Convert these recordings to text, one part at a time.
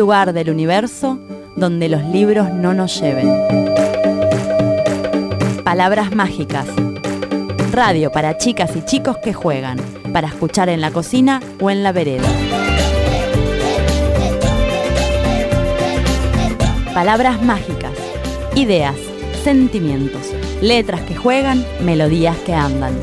lugar del universo donde los libros no nos lleven. Palabras mágicas. Radio para chicas y chicos que juegan, para escuchar en la cocina o en la vereda. Palabras mágicas. Ideas, sentimientos, letras que juegan, melodías que andan.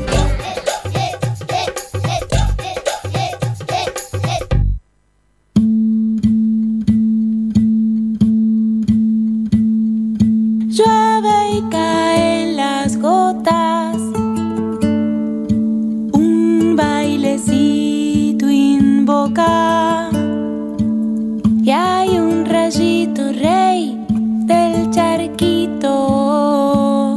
Llueve y caen las gotas, un bailecito invoca, y hay un rayito rey del charquito.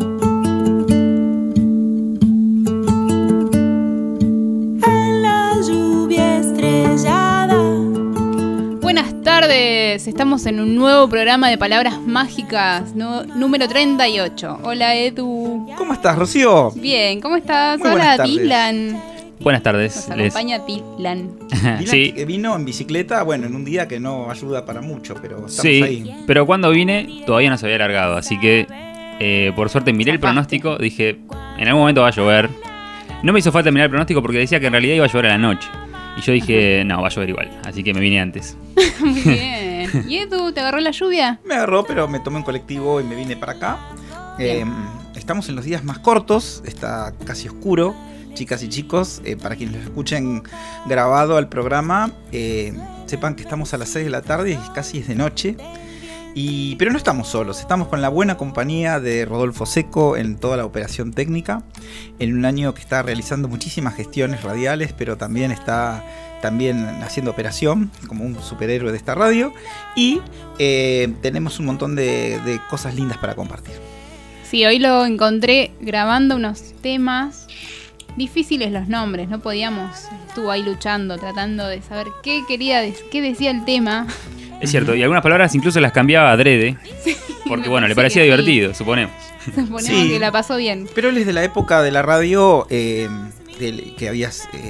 En la lluvia estrellada. Buenas tardes, estamos en un nuevo programa de Palabras Mágicas, número 38. Hola Edu. ¿Cómo estás, Rocío? Bien, ¿cómo estás? Muy Hola buenas tardes. Dylan. Buenas tardes. Nos acompaña Dylan. Dylan, Sí. que vino en bicicleta, bueno, en un día que no ayuda para mucho, pero estamos Sí, ahí. pero cuando vine todavía no se había alargado, así que por suerte miré el Zafaste. pronóstico, dije, en algún momento va a llover. No me hizo falta mirar el pronóstico porque decía que en realidad iba a llover a la noche. Y yo dije, no, va a llover igual, así que me vine antes. Muy bien. ¿Y Edu, te agarró la lluvia? Me agarró, pero me tomé un colectivo y me vine para acá. Bien. Estamos en los días más cortos, está casi oscuro. Chicas y chicos, para quienes lo escuchen grabado al programa, sepan que estamos a las 6 de la tarde y casi es de noche. Pero no estamos solos, estamos con la buena compañía de Rodolfo Seco en toda la operación técnica, en un año que está realizando muchísimas gestiones radiales, pero también está haciendo operación como un superhéroe de esta radio, y tenemos un montón de cosas lindas para compartir. Sí, hoy lo encontré grabando unos temas difíciles, los nombres, no podíamos, estuvo ahí luchando, tratando de saber qué decía el tema. Es cierto, y algunas palabras incluso las cambiaba adrede, porque me bueno, le parece parecía que sí. divertido, suponemos. Suponemos Sí. que la pasó bien. Pero él es de la época de la radio, que había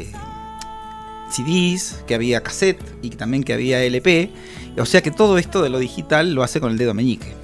CDs, que había cassette y también que había LP. O sea que todo esto de lo digital lo hace con el dedo meñique.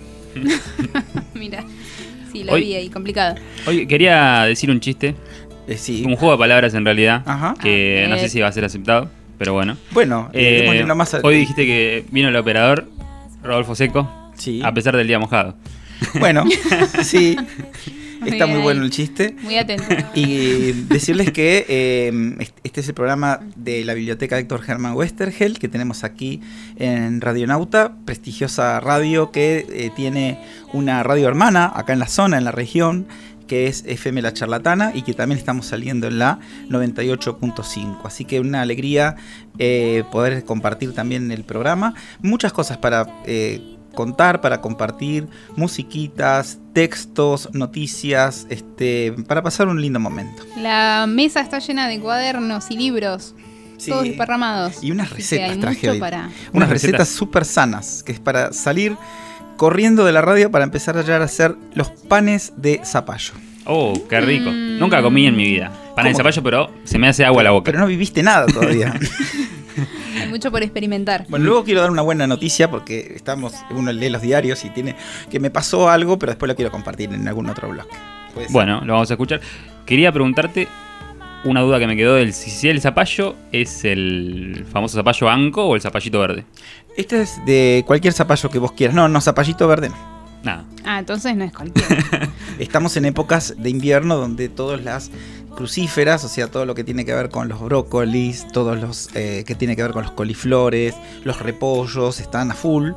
Mira, sí, lo Hoy- vi ahí, complicado. Oye, quería decir un chiste, Sí. un juego de palabras en realidad, Ajá. que A no sé ver. si va a ser aceptado, pero bueno. Bueno, démosle una más al- Hoy dijiste que vino el operador, Rodolfo Seco, Sí. a pesar del día mojado. Bueno, sí. Muy Está bien muy bueno ahí. el chiste. Muy atento. Y decirles que este es el programa de la biblioteca de Héctor Germán Westergel que tenemos aquí en Radionauta, prestigiosa radio que tiene una radio hermana acá en la zona, en la región, que es FM La Charlatana, y que también estamos saliendo en la 98.5. Así que una alegría poder compartir también el programa. Muchas cosas para contar, para compartir, musiquitas, textos, noticias, para pasar un lindo momento. La mesa está llena de cuadernos y libros, Sí. todos desparramados. Y unas Así que recetas hay traje mucho hoy. para... Unas recetas súper sanas, que es para salir corriendo de la radio para empezar a llegar a hacer los panes de zapallo. Oh, qué rico. Nunca comí en mi vida. Pan de ¿Cómo? zapallo, pero se me hace agua la boca. Pero no viviste nada todavía. Hay mucho por experimentar. Bueno, luego quiero dar una buena noticia porque uno lee los diarios y tiene que me pasó algo, pero después lo quiero compartir en algún otro blog. ¿Puede ser? Bueno, lo vamos a escuchar. Quería preguntarte una duda que me quedó del si el zapallo es el famoso zapallo anco o el zapallito verde. Este es de cualquier zapallo que vos quieras. No, zapallito verde no. Nada. Ah, entonces no es cualquiera. Estamos en épocas de invierno donde todas las crucíferas, o sea, todo lo que tiene que ver con los brócolis, todos los que tiene que ver con los coliflores, los repollos, están a full.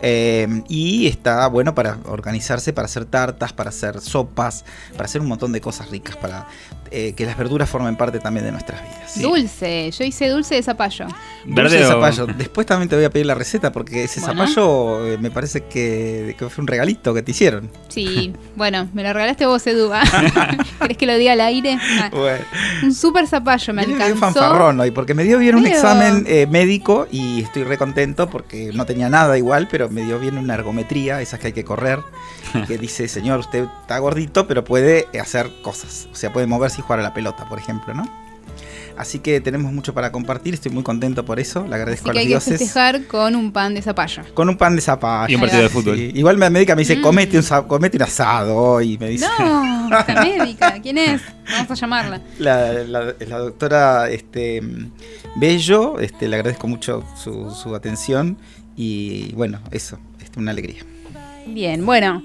Y está bueno para organizarse, para hacer tartas, para hacer sopas, para hacer un montón de cosas ricas, para que las verduras formen parte también de nuestras vidas. Sí. Dulce, yo hice dulce de zapallo. Dulce ¿Verde de o- zapallo. Después también te voy a pedir la receta porque ese Bueno. zapallo me parece que fue un regalito que te hicieron. Sí, bueno, me lo regalaste vos, Edu. ¿Querés que lo diga al aire? Ah, Bueno. un súper zapallo, me Viene medio alcanzó. fanfarrón hoy porque me dio bien un Pero- examen médico y estoy re contento porque no tenía nada igual, pero me dio bien una ergometría, esas que hay que correr, que dice, señor, usted está gordito, pero puede hacer cosas. O sea, puede moverse y jugar a la pelota, por ejemplo, ¿no? Así que tenemos mucho para compartir, estoy muy contento por eso, le agradezco Así a que los hay que dioses. festejar con un pan de zapallo. Con un pan de zapallo. Y un partido de fútbol. Sí. Igual la médica me dice, comete un asado hoy, me dice. No, esta médica, ¿quién es? Vamos a llamarla. La doctora Bello, le agradezco mucho su atención y bueno, eso, una alegría. Bien, bueno.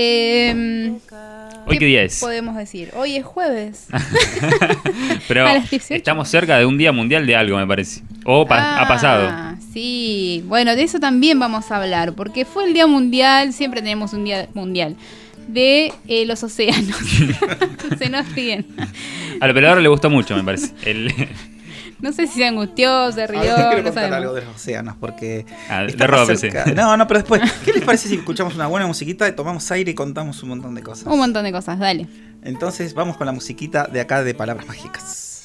¿Hoy qué día es? Podemos decir, hoy es jueves. Pero A las 18. estamos cerca de un día mundial de algo, me parece. O ha pasado. Sí, bueno, de eso también vamos a hablar, porque fue el día mundial, siempre tenemos un día mundial, de los océanos. Se nos ríen. Al operador le gustó mucho, me parece. No sé si se angustió, se rió, Quiero no contar sabemos. algo de los océanos, porque... De estamos ropa, cerca. sí. No, pero después, ¿qué les parece si escuchamos una buena musiquita y tomamos aire y contamos un montón de cosas? Un montón de cosas, dale. Entonces vamos con la musiquita de acá de Palabras Mágicas.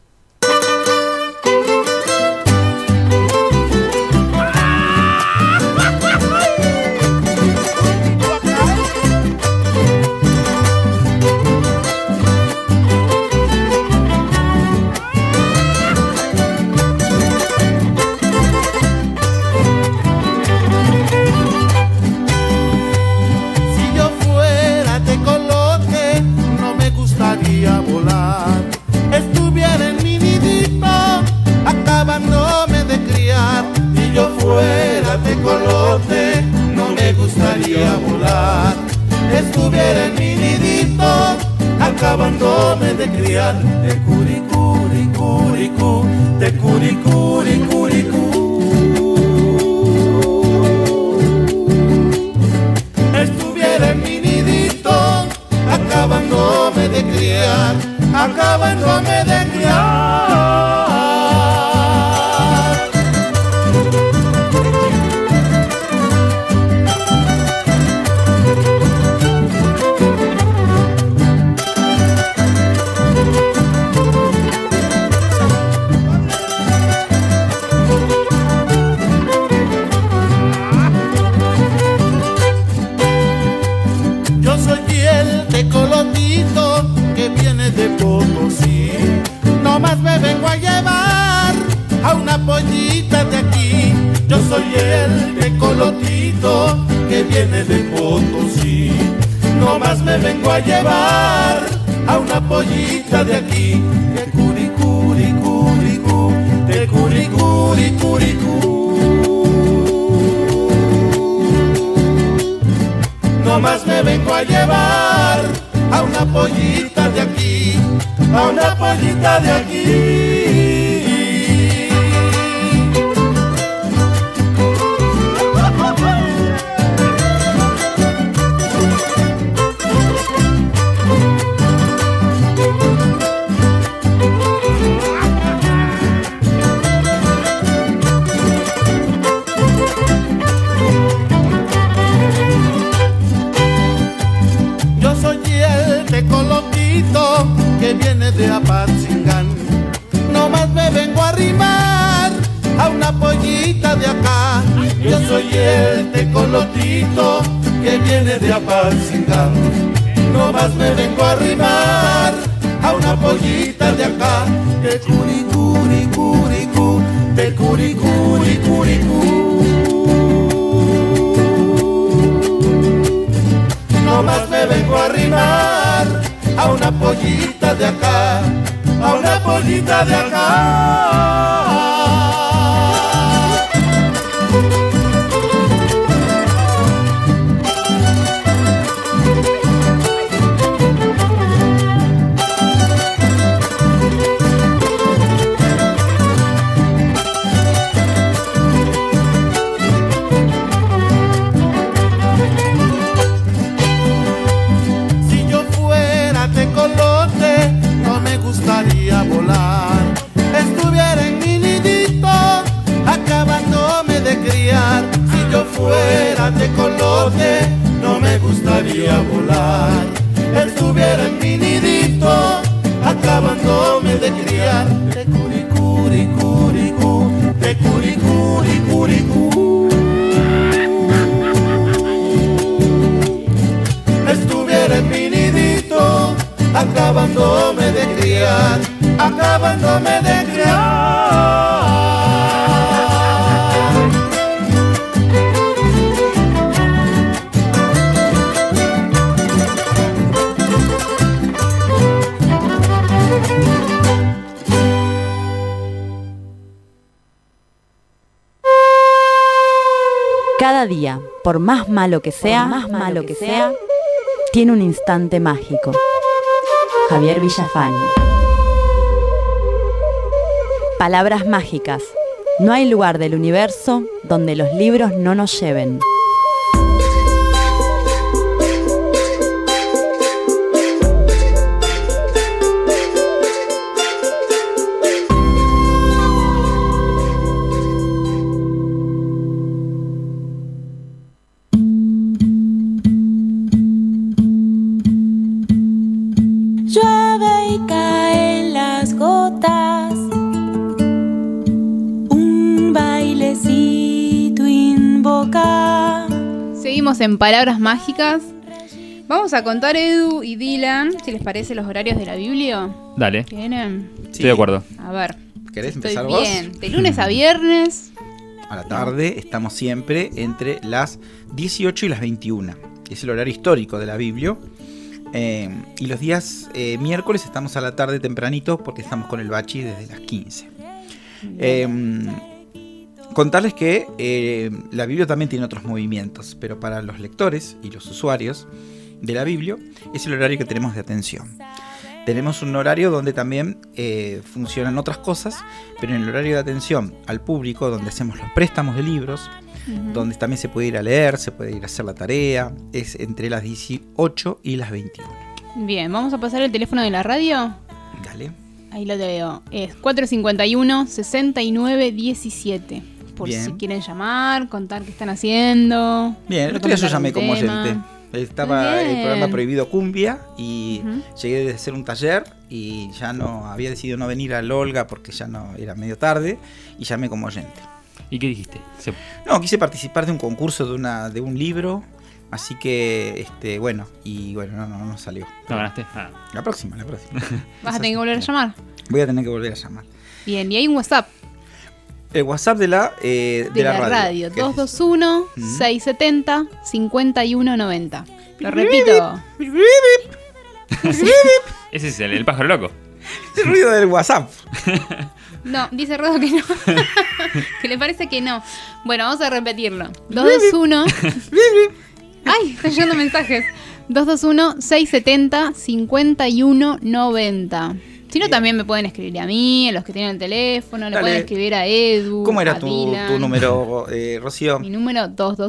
Si yo fuera tecolote, no me gustaría volar. Estuviera en mi nidito, acabándome de criar. Si yo fuera tecolote, no me gustaría volar. Estuviera en mi nidito, acabándome de criar. Te curicuricuricú, te curicuricuricú. Estuviera en mi nidito, acabándome de criar, acabándome de criar. Yo soy el tecolotito que viene de Potosí. Nomás me vengo a llevar a una pollita de aquí. Yo soy el tecolotito que viene de Potosí. Nomás me vengo a llevar a una pollita de aquí. De curicuricuricú, de curicuricuricú. Nomás me vengo a llevar a una pollita de aquí, a una pollita de aquí. Yo soy el tecolotito que viene de Apatzingán. Nomás me vengo a arrimar a una pollita de acá. Yo soy el tecolotito que viene de Apatzingán. Nomás me vengo a arrimar a una pollita de acá. De curicuricuricú, de curicuricuricú. Nomás me vengo a arrimar a una pollita de acá, a una pollita de acá. Si yo fuera tecolote, no me gustaría volar. Estuviera en mi nidito, acabándome de criar. Si yo fuera tecolote, no me gustaría volar. Estuviera en mi nidito, acabándome de criar. De curicuricuricú, de curicuricuricú. Estuviera en mi nidito, acabándome de criar, acabándome de criar. Cada día, por más malo que sea, tiene un instante mágico. Javier Villafañe. Palabras mágicas. No hay lugar del universo donde los libros no nos lleven. Llueve y caen las gotas, un bailecito invoca. Seguimos en Palabras Mágicas. Vamos a contar, Edu y Dylan, si les parece, los horarios de la Biblia. Dale, ¿Tienen? estoy de acuerdo. A ver. ¿Querés Estoy empezar vos? bien. De lunes a viernes. A la tarde estamos siempre entre las 18 y las 21. Es el horario histórico de la Biblia. Y los días miércoles estamos a la tarde tempranito porque estamos con el bachi desde las 15. Contarles que la Biblia también tiene otros movimientos, pero para los lectores y los usuarios de la Biblia es el horario que tenemos de atención. Tenemos un horario donde también funcionan otras cosas, pero en el horario de atención al público, donde hacemos los préstamos de libros, donde también se puede ir a leer, se puede ir a hacer la tarea, es entre las 18 y las 21. Bien, vamos a pasar el teléfono de la radio. Dale. Ahí lo veo. Es 451-6917. Por Bien. si quieren llamar, contar qué están haciendo. Bien, el otro día yo llamé como tema. oyente. Estaba Bien. el programa Prohibido Cumbia y Ujú. llegué de hacer un taller y ya no había decidido no venir al Olga porque ya no era medio tarde y llamé como oyente. ¿Y qué dijiste? No, quise participar de un concurso de un libro, así que bueno, no salió. ¿No ganaste? Ah. La próxima. Vas a tener que volver a llamar. Voy a tener que volver a llamar. Bien, y hay un WhatsApp El WhatsApp de la radio. ¿Qué es? 221-670-5190. Lo repito. Ese es el pájaro loco. El ruido del WhatsApp. No, dice Rodo que no. Que le parece que no. Bueno, vamos a repetirlo. 221. Ay, están llegando mensajes. 221-670-5190. Si no, también me pueden escribir a mí, a los que tienen el teléfono, le Dale. pueden escribir a Edu. ¿Cómo era a tu Dylan. número, Rocío? Mi número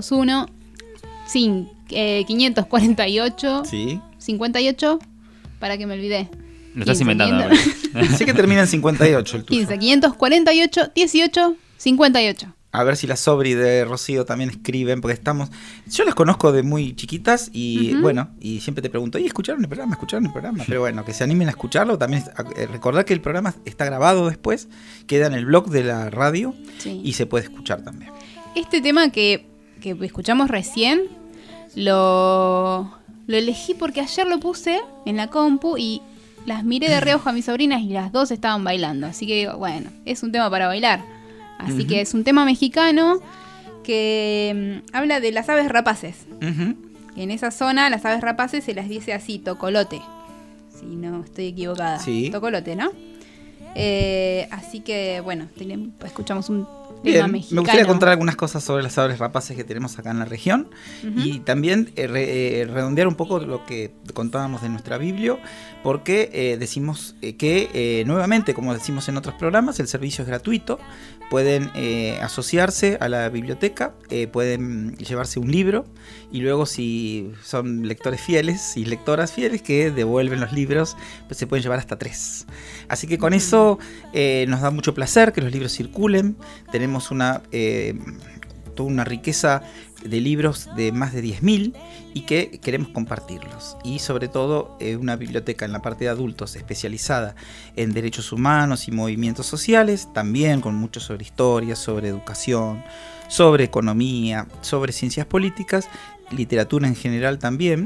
221-548. Sí. 58. Para que me olvidé. Lo estás 15, inventando. 500. Sí que termina en 58 el tuyo. 15, 548, 18, 58. A ver si las sobri de Rocío también escriben, porque yo las conozco de muy chiquitas y bueno, y siempre te pregunto, ¿y escucharon el programa? Pero bueno, que se animen a escucharlo. También recordar que el programa está grabado después, queda en el blog de la radio Sí. y se puede escuchar también. Este tema que escuchamos recién, lo elegí porque ayer lo puse en la compu y las miré de reojo a mis sobrinas y las dos estaban bailando. Así que digo, bueno, es un tema para bailar. Así que es un tema mexicano que habla de las aves rapaces. Ujú. En esa zona las aves rapaces se las dice así, tocolote. Si no estoy equivocada. Sí. Tocolote, ¿no? Así que, bueno, escuchamos un tema Bien, mexicano. me gustaría contar algunas cosas sobre las aves rapaces que tenemos acá en la región y también redondear un poco lo que contábamos de nuestra Biblia, porque decimos que nuevamente, como decimos en otros programas, el servicio es gratuito. Pueden asociarse a la biblioteca, pueden llevarse un libro y luego, si son lectores fieles y lectoras fieles que devuelven los libros, pues se pueden llevar hasta 3. Así que con eso nos da mucho placer que los libros circulen. Tenemos toda una riqueza de libros de más de 10.000 y que queremos compartirlos. Y sobre todo una biblioteca en la parte de adultos especializada en derechos humanos y movimientos sociales, también con mucho sobre historia, sobre educación, sobre economía, sobre ciencias políticas, literatura en general también,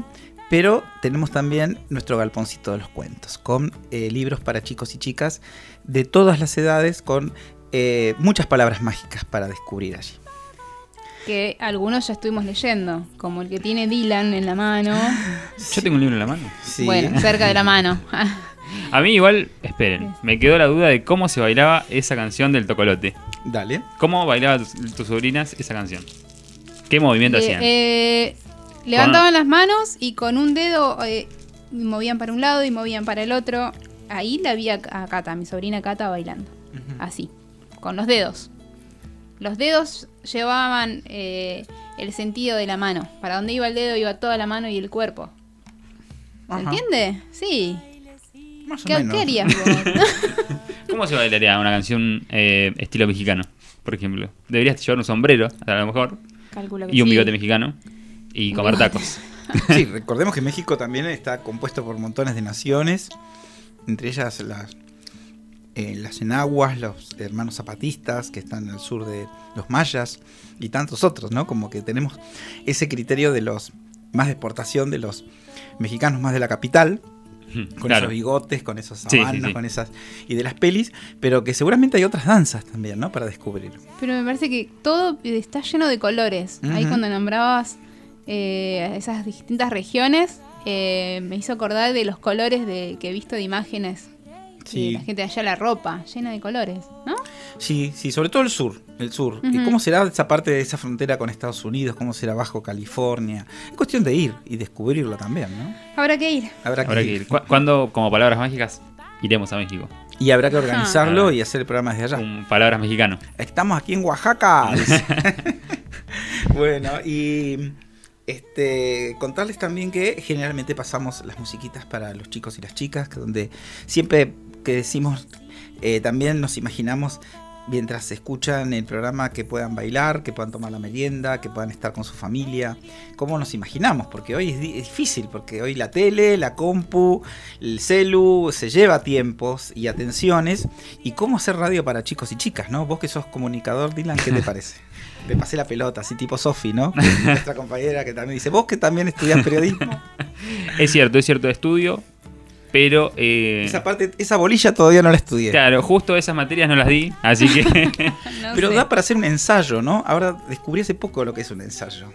Pero tenemos también nuestro galponcito de los cuentos, con libros para chicos y chicas de todas las edades, con muchas palabras mágicas para descubrir allí. Que algunos ya estuvimos leyendo, como el que tiene Dylan en la mano. Yo tengo un libro en la mano. Sí. Bueno, cerca de la mano. A mí igual, esperen, me quedó la duda de cómo se bailaba esa canción del Tocolote. Dale. ¿Cómo bailaban tus sobrinas esa canción? ¿Qué movimiento hacían? Levantaban las manos y con un dedo movían para un lado y movían para el otro. Ahí la vi a Cata, mi sobrina Cata, bailando. Así, con los dedos. Los dedos llevaban el sentido de la mano. Para donde iba el dedo iba toda la mano y el cuerpo. ¿Se Ajá. entiende? Sí. Más o ¿Qué menos. harías vos? ¿Cómo se bailaría una canción estilo mexicano, por ejemplo? Deberías llevar un sombrero, a lo mejor, Calculo que y un sí. bigote mexicano, y Un comer bigote. tacos. Sí, recordemos que México también está compuesto por montones de naciones, entre ellas las enaguas, los hermanos zapatistas que están al sur de los mayas y tantos otros, ¿no? Como que tenemos ese criterio de los más de exportación de los mexicanos más de la capital, con Claro. esos bigotes, con esos Sí, sabanas, sí. con esas y de las pelis, pero que seguramente hay otras danzas también, ¿no? Para descubrir. Pero me parece que todo está lleno de colores. Ahí Ujú. cuando nombrabas esas distintas regiones, me hizo acordar de los colores que he visto de imágenes. Sí. De la gente de allá, la ropa, llena de colores, ¿no? Sí, sí, sobre todo el sur. Ujú. ¿Cómo será esa parte de esa frontera con Estados Unidos? ¿Cómo será Bajo California? Es cuestión de ir y descubrirlo también, ¿no? Habrá que ir. Habrá Habrá que que ir. ir. ¿Cuándo, como palabras mágicas, iremos a México? Y habrá que organizarlo Ajá. y hacer el programa desde allá. Con palabras mexicano. Estamos aquí en Oaxaca. dice. Bueno, y contarles también que generalmente pasamos las musiquitas para los chicos y las chicas, que donde siempre que decimos, también nos imaginamos mientras escuchan el programa que puedan bailar, que puedan tomar la merienda, que puedan estar con su familia. ¿Cómo nos imaginamos? Porque hoy es difícil, porque hoy la tele, la compu, el celu, se lleva tiempos y atenciones. ¿Y cómo hacer radio para chicos y chicas, no? Vos que sos comunicador, Dylan, ¿qué te parece? Le pasé la pelota, así tipo Sofi, ¿no? Nuestra compañera que también dice, vos que también estudiás periodismo. Es cierto, estudio, pero... Esa bolilla todavía no la estudié. Claro, justo esas materias no las di, así que... No Pero sé. da para hacer un ensayo, ¿no? Ahora descubrí hace poco lo que es un ensayo.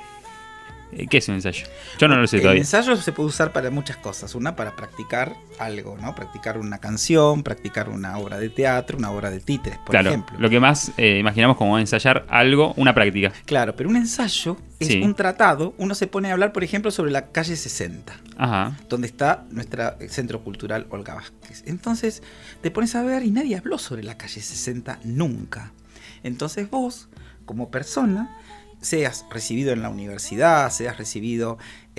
¿Qué es un ensayo? Yo no lo sé El todavía. ensayo se puede usar para muchas cosas. Una, para practicar algo, ¿no? Practicar una canción, practicar una obra de teatro, una obra de títeres, por Claro, ejemplo. lo que más imaginamos como ensayar algo, una práctica. Claro, pero un ensayo es Sí. un tratado. Uno se pone a hablar, por ejemplo, sobre la calle 60. Ajá. Donde está nuestro centro cultural Olga Vázquez. Entonces te pones a ver y nadie habló sobre la calle 60 nunca. Entonces vos, como persona, seas recibido en la universidad, seas recibido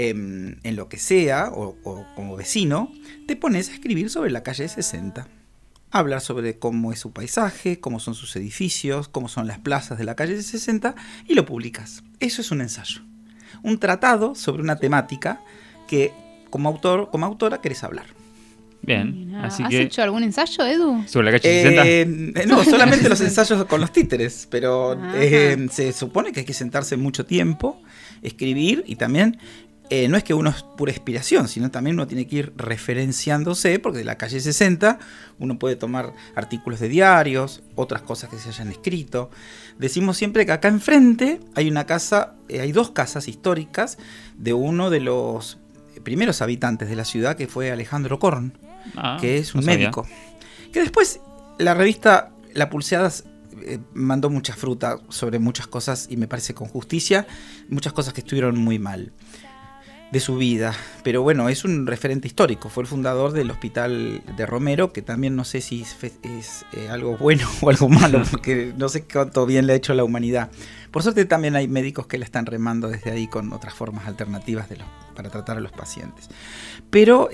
en lo que sea, o como vecino, te pones a escribir sobre la calle 60. Hablar sobre cómo es su paisaje, cómo son sus edificios, cómo son las plazas de la calle 60 y lo publicas. Eso es un ensayo. Un tratado sobre una temática que como autor, como autora querés hablar. Bien, Mirá, así ¿has que... hecho algún ensayo, Edu? ¿Sobre la calle 60? No, solamente los ensayos con los títeres, pero Ajá. se supone que hay que sentarse mucho tiempo, escribir y también no es que uno es pura inspiración, sino también uno tiene que ir referenciándose, porque de la calle 60 uno puede tomar artículos de diarios, otras cosas que se hayan escrito. Decimos siempre que acá enfrente hay una casa, hay dos casas históricas de uno de los primeros habitantes de la ciudad, que fue Alejandro Korn, Ah, que es un no sabía. médico. Que después la revista La Pulseada mandó mucha fruta sobre muchas cosas, y me parece con justicia, muchas cosas que estuvieron muy mal de su vida. Pero bueno, es un referente histórico. Fue el fundador del hospital de Romero, que también no sé si es algo bueno o algo malo, porque no sé cuánto bien le ha hecho a la humanidad. Por suerte también hay médicos que la están remando desde ahí con otras formas alternativas para tratar a los pacientes. Pero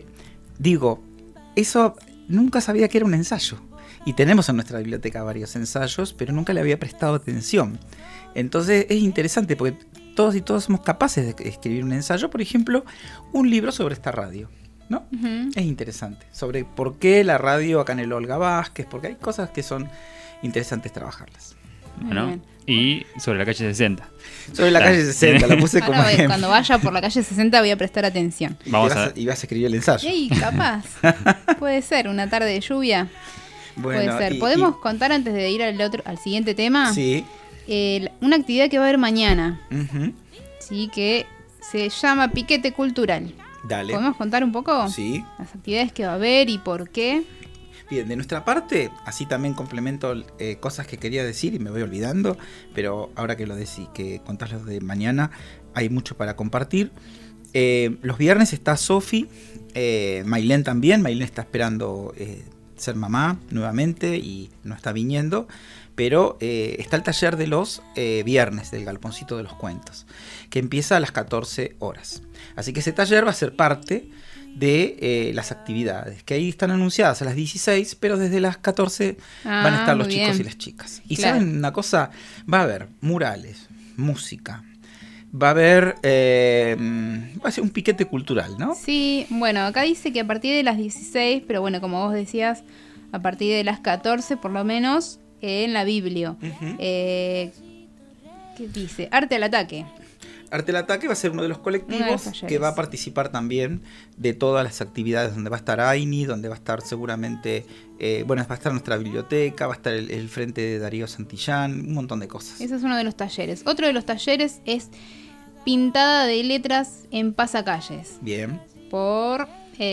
digo, eso nunca sabía que era un ensayo. Y tenemos en nuestra biblioteca varios ensayos, pero nunca le había prestado atención. Entonces es interesante porque todos y todas somos capaces de escribir un ensayo, por ejemplo, un libro sobre esta radio, ¿no? Ujú. Es interesante, sobre por qué la radio acá en el Olga Vázquez, porque hay cosas que son interesantes trabajarlas. Bueno, bien. y sobre la calle 60. Sobre la calle 60, la puse como Ahora ejemplo. cuando vaya por la calle 60 voy a prestar atención. Vamos y, a y vas a escribir el ensayo. Ey, capaz. Puede ser, una tarde de lluvia. Bueno, Puede ser. y- ¿Podemos contar antes de ir al siguiente tema? Sí. Una actividad que va a haber mañana, Ujú. sí, que se llama Piquete Cultural. Dale. ¿Podemos contar un poco? Sí. Las actividades que va a haber y por qué. Bien, de nuestra parte, así también complemento cosas que quería decir y me voy olvidando, pero ahora que lo decís, que contás lo de mañana, hay mucho para compartir. Los viernes está Sofi, Mailén también. Mailén está esperando ser mamá nuevamente y no está viniendo, pero está el taller de los viernes del Galponcito de los Cuentos, que empieza a las 14 horas. Así que ese taller va a ser parte de las actividades, que ahí están anunciadas a las 16, pero desde las 14 van a estar los muy chicos bien. y las chicas. Y Claro. saben una cosa, va a haber murales, música, va a haber va a ser un piquete cultural, ¿no? Sí, bueno, acá dice que a partir de las 16, pero bueno, como vos decías, a partir de las 14 por lo menos, en la Biblio. Ujú. ¿Qué dice? Arte al ataque. Arte al Ataque va a ser uno de los Uno de colectivos los talleres. que va a participar también de todas las actividades, donde va a estar Aini, donde va a estar seguramente, va a estar nuestra biblioteca, va a estar el frente de Darío Santillán, un montón de cosas. Ese es uno de los talleres. Otro de los talleres es pintada de letras en pasacalles Bien. por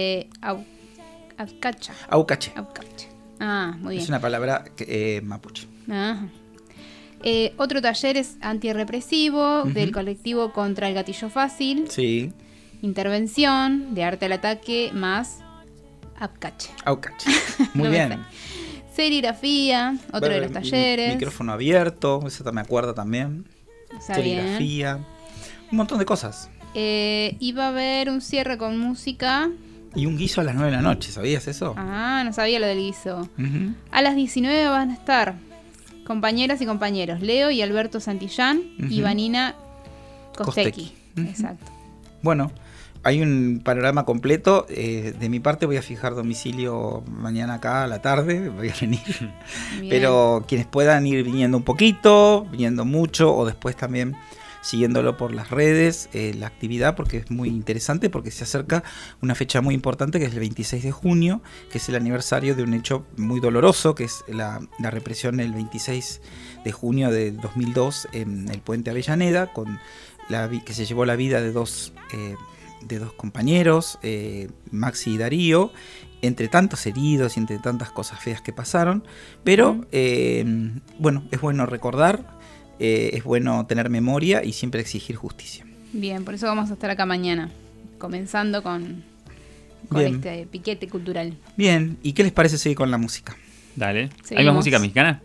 Aucacha. Aucache. Aucache. Ah, muy bien. Es una palabra mapuche. Ajá. Otro taller es antirrepresivo del colectivo contra el gatillo fácil. Sí, Intervención de arte al ataque más Aucache. Aucache. Muy No me bien. sale. Serigrafía, otro de los talleres. Micrófono abierto, eso me acuerdo también. Está bien. Serigrafía. Un montón de cosas. Y va a haber un cierre con música. Y un guiso a las 9 de la noche, ¿sabías eso? Ah, no sabía lo del guiso. Ujú. A las 19 van a estar compañeras y compañeros Leo y Alberto Santillán y Ujú. Vanina Costecchi. Costecchi. Ujú. Exacto. Bueno, hay un panorama completo. De mi parte voy a fijar domicilio mañana acá a la tarde, voy a venir. Bien. Pero quienes puedan ir viniendo un poquito, viniendo mucho, o después también siguiéndolo por las redes, la actividad, porque es muy interesante, porque se acerca una fecha muy importante, que es el 26 de junio, que es el aniversario de un hecho muy doloroso, que es la represión el 26 de junio de 2002 en el puente Avellaneda, que se llevó la vida de dos compañeros, Maxi y Darío, entre tantos heridos y entre tantas cosas feas que pasaron. Pero, bueno, es bueno recordar, es bueno tener memoria y siempre exigir justicia. Bien, por eso vamos a estar acá mañana, comenzando con Bien. este piquete cultural. Bien, ¿y qué les parece seguir con la música? Dale. ¿Hay Seguimos. más música mexicana?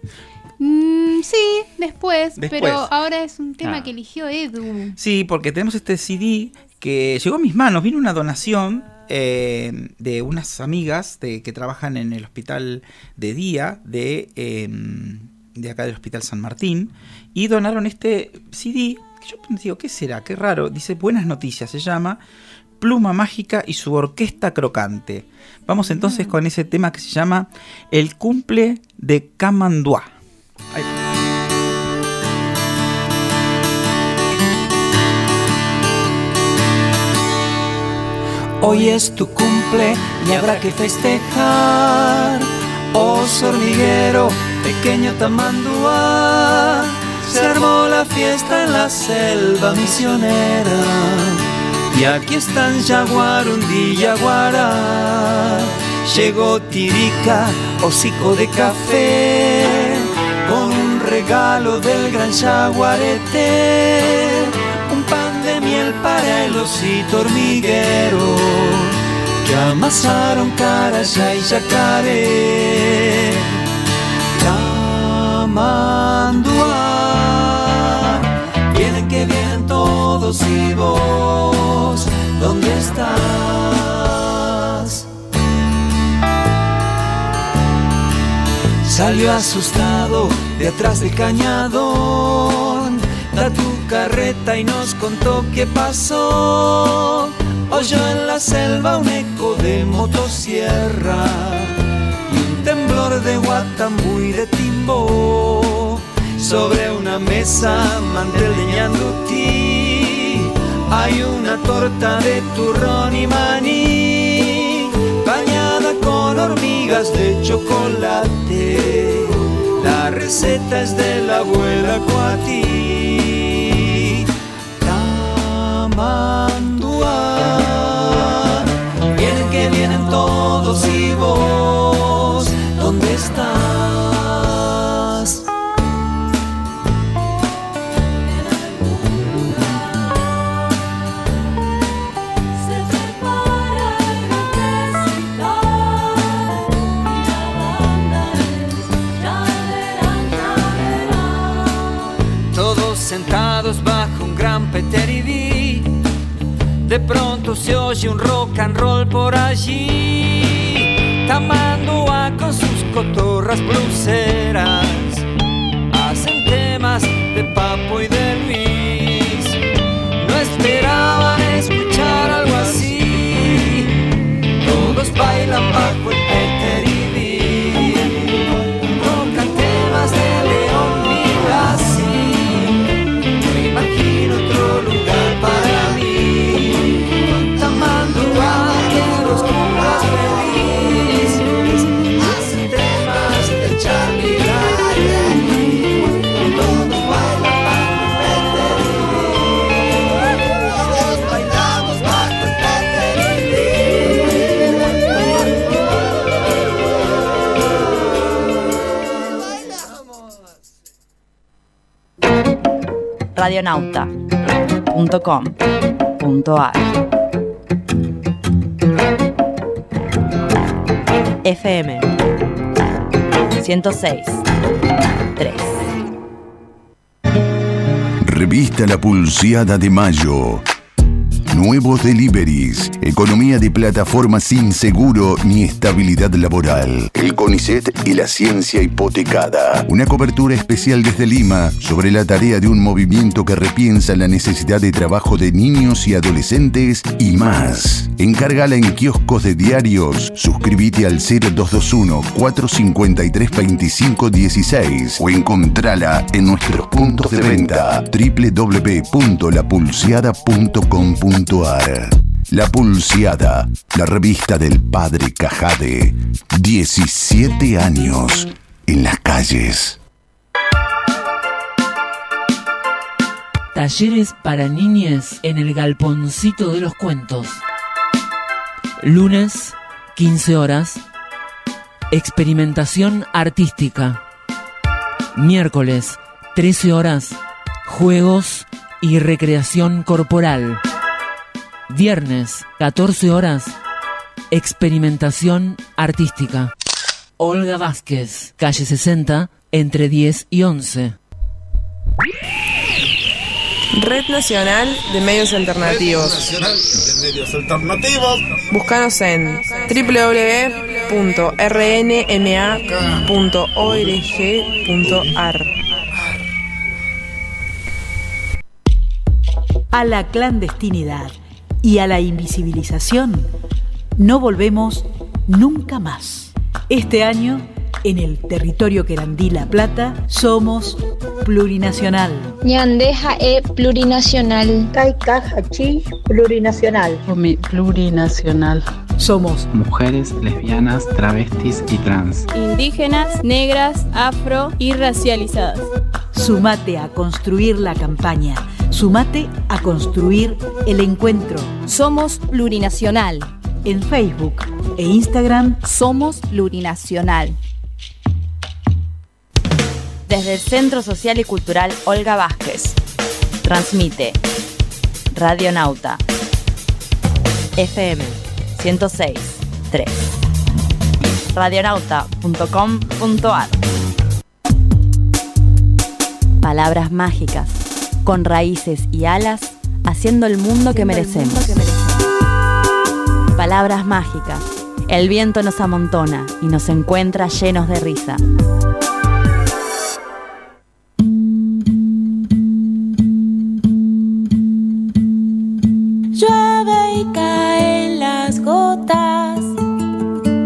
Sí, después, Después. pero ahora es un tema Ah. que eligió Edu. Sí, porque tenemos este CD que llegó a mis manos. Vino una donación de unas amigas que trabajan en el hospital de día de acá del Hospital San Martín, y donaron este CD, que yo digo, ¿qué será? Qué raro. Dice Buenas Noticias, se llama Pluma Mágica y su orquesta crocante. Vamos entonces con ese tema que se llama El cumple de Camandua. Ahí. Hoy es tu cumple y habrá que festejar. Oso hormiguero, pequeño tamandúa, se armó la fiesta en la selva misionera. Y aquí están Yaguarundi y Yaguara. Llegó Tirica, hocico de café, con un regalo del gran Yaguarete. Un pan de miel para el osito hormiguero, que amasaron caraya y yacaré. Tamandua, vienen que vienen todos, y vos, ¿dónde estás? Salió asustado de atrás del cañadón, da tu carreta y nos contó qué pasó. Oyó en la selva un eco de motosierra y un temblor de guatambú y de timbo. Sobre una mesa, mantel de ñandutí, hay una torta de turrón y maní, bañada con hormigas de chocolate. La receta es de la abuela Cuatí. Tamandúa, vienen que vienen todos y vos, ¿dónde estás? Sentados bajo un gran peteribí, de pronto se oye un rock and roll por allí. Tamandúa con sus cotorras bluseras hacen temas de Papo y de Luis. No esperaban escuchar algo así, todos bailan bajo el peteribí, tocan temas de León Vilas. Otro lugar para mí, Tamandúa, que los cumplas feliz, hacen temas de Charlie García, todos bailan bajo el peteribí, todos bailamos bajo el peteribí. Radionauta.com.ar FM 106.3. Revista La Pulseada de Mayo. Nuevos deliveries, economía de plataforma sin seguro ni estabilidad laboral. El CONICET y la ciencia hipotecada. Una cobertura especial desde Lima sobre la tarea de un movimiento que repiensa la necesidad de trabajo de niños y adolescentes y más. Encárgala en kioscos de diarios. Suscríbete al 0214532516 o encontrala en nuestros puntos de venta www.lapulseada.com.ar. La Pulseada, la revista del padre Cajade. 17 años en las calles. Talleres para niñes en el Galponcito de los Cuentos. Lunes, 15 horas. Experimentación artística. Miércoles, 13 horas. Juegos y recreación corporal. Viernes, 14 horas. Experimentación artística. Olga Vázquez, calle 60, entre 10 y 11. Red Nacional de Medios Alternativos. Búscanos en www.rnma.org.ar. A la clandestinidad y a la invisibilización no volvemos nunca más. Este año, en el territorio querandí La Plata, somos plurinacional. Ñandeja plurinacional. Taycajachi plurinacional. Plurinacional. Somos mujeres, lesbianas, travestis y trans. Indígenas, negras, afro y racializadas. Sumate a construir la campaña. Sumate a construir el encuentro. Somos plurinacional. En Facebook e Instagram somos plurinacional. Desde el Centro Social y Cultural Olga Vázquez. Transmite Radionauta FM 106.3. Radionauta.com.ar. Palabras mágicas, con raíces y alas, haciendo el mundo que merecemos. Palabras mágicas. El viento nos amontona y nos encuentra llenos de risa. Llueve y caen las gotas,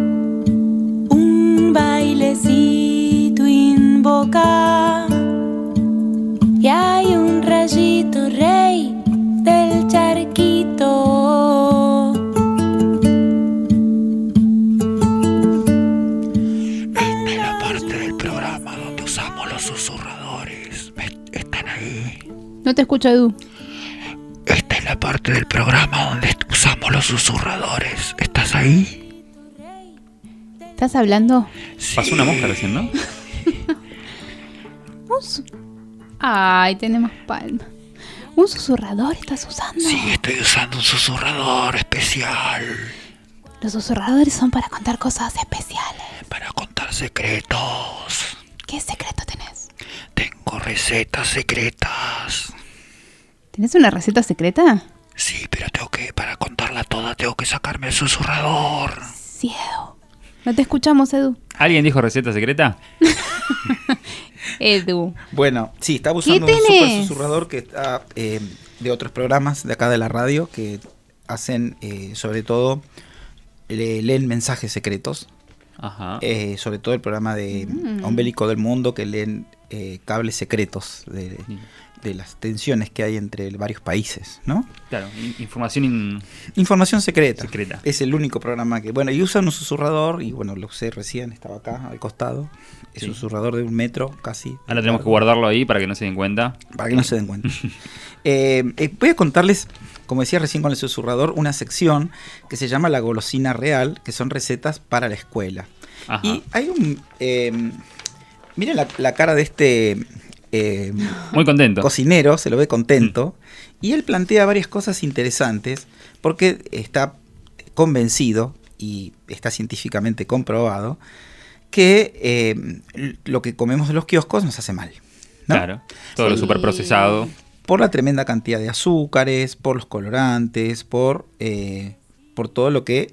un bailecito invoca usamos los susurradores. ¿Están ahí? No te escucho, Edu. Esta es la parte del programa donde usamos los susurradores. ¿Estás ahí? ¿Estás hablando? Sí. Pasó una mosca recién, ¿no? Ay, tenemos palma. ¿Un susurrador estás usando? Sí, estoy usando un susurrador especial. Los susurradores son para contar cosas especiales. Para contar secretos. ¿Qué secreto tenés? Tengo recetas secretas. ¿Tenés una receta secreta? Sí, pero para contarla toda, tengo que sacarme el susurrador. Sí, Edu. No te escuchamos, Edu. ¿Alguien dijo receta secreta? Edu. Bueno, sí, estaba usando un super susurrador que está de otros programas de acá de la radio que hacen, sobre todo, leen mensajes secretos. Ajá. Sobre todo el programa de Ombélico del Mundo, que leen cables secretos de las tensiones que hay entre varios países, ¿no? Claro, información secreta. Es el único programa que... Bueno, y usan un susurrador, y bueno, lo usé recién, estaba acá, al costado. Es un susurrador de 1 metro, casi. Ahora tenemos que guardarlo ahí para que no se den cuenta. Para que no se den cuenta. Voy a contarles, como decía recién con el susurrador, una sección que se llama La Golosina Real, que son recetas para la escuela. Ajá. Y hay un... miren la cara de este... muy contento. Cocinero, se lo ve contento. Y él plantea varias cosas interesantes porque está convencido, y está científicamente comprobado, que lo que comemos de los kioscos nos hace mal, ¿no? Claro, todo lo superprocesado. Por la tremenda cantidad de azúcares, por los colorantes, por todo lo que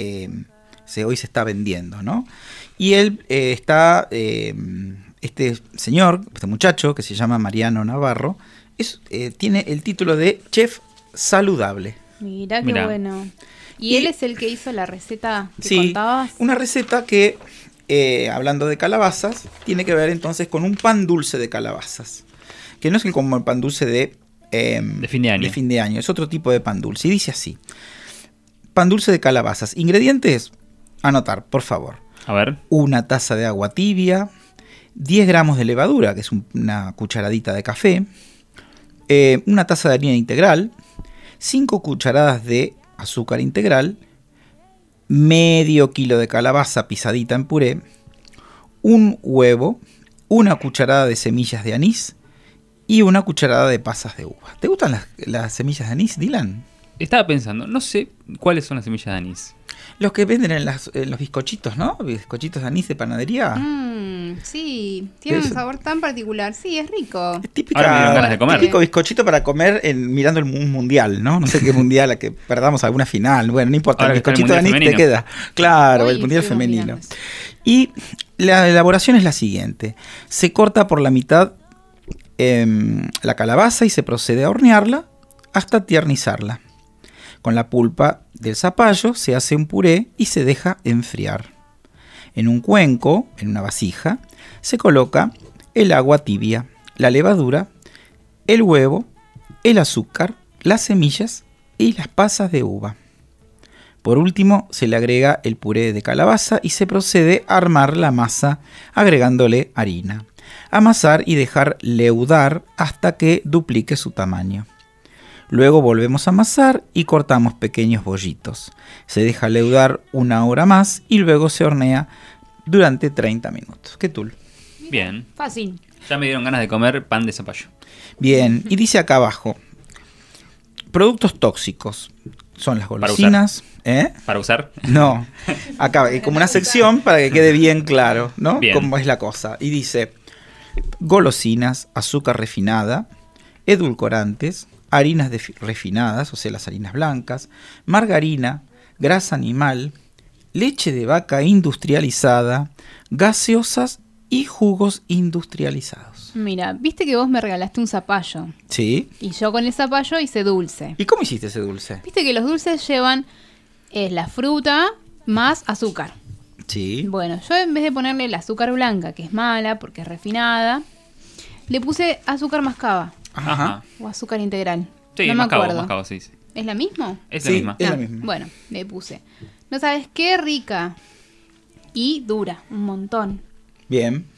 hoy se está vendiendo, ¿no? Y él está... este señor, este muchacho que se llama Mariano Navarro, tiene el título de chef saludable. Mirá qué bueno. ¿Y él es el que hizo la receta que contabas? Una receta que, hablando de calabazas, tiene que ver entonces con un pan dulce de calabazas. Que no es como el pan dulce de fin de año. De fin de año, es otro tipo de pan dulce. Y dice así: pan dulce de calabazas. Ingredientes, anotar, por favor. A ver. 1 taza de agua tibia, 10 gramos de levadura, que es una cucharadita de café, 1 taza de harina integral, 5 cucharadas de azúcar integral, medio kilo de calabaza pisadita en puré, 1 huevo, 1 cucharada de semillas de anís y 1 cucharada de pasas de uva. ¿Te gustan las semillas de anís, Dylan? Estaba pensando, no sé cuáles son las semillas de anís. Los que venden en los bizcochitos, ¿no? Bizcochitos de anís de panadería. Sí, tiene un sabor tan particular. Sí, es rico. Es típico bizcochito para comer mirando un mundial, ¿no? No sé qué mundial, a que perdamos alguna final. Bueno, no importa, el bizcochito de anís femenino te queda. Claro, el mundial femenino. Y la elaboración es la siguiente. Se corta por la mitad la calabaza y se procede a hornearla hasta tiernizarla. Con la pulpa del zapallo se hace un puré y se deja enfriar. En un cuenco, en una vasija, se coloca el agua tibia, la levadura, el huevo, el azúcar, las semillas y las pasas de uva. Por último, se le agrega el puré de calabaza y se procede a armar la masa agregándole harina. Amasar y dejar leudar hasta que duplique su tamaño. Luego volvemos a amasar y cortamos pequeños bollitos. Se deja leudar 1 hora más y luego se hornea durante 30 minutos. ¿Qué tal? Bien. Fácil. Ya me dieron ganas de comer pan de zapallo. Bien, y dice acá abajo: productos tóxicos son las golosinas. ¿Para usar? No. Acá hay como una sección para que quede bien claro, ¿no? Bien. Cómo es la cosa. Y dice: golosinas, azúcar refinada, edulcorantes, harinas refinadas, o sea, las harinas blancas, margarina, grasa animal, leche de vaca industrializada, gaseosas y jugos industrializados. Mira, viste que vos me regalaste un zapallo. Sí. Y yo con el zapallo hice dulce. ¿Y cómo hiciste ese dulce? Viste que los dulces llevan la fruta más azúcar. Sí. Bueno, yo en vez de ponerle el azúcar blanca, que es mala porque es refinada, le puse azúcar mascaba. Ajá. O azúcar integral. Sí, no me acuerdo. mascabo, sí. ¿Es la misma? Es la misma. Es la misma. Bueno, le puse. No sabes qué rica. Y dura, un montón. Bien.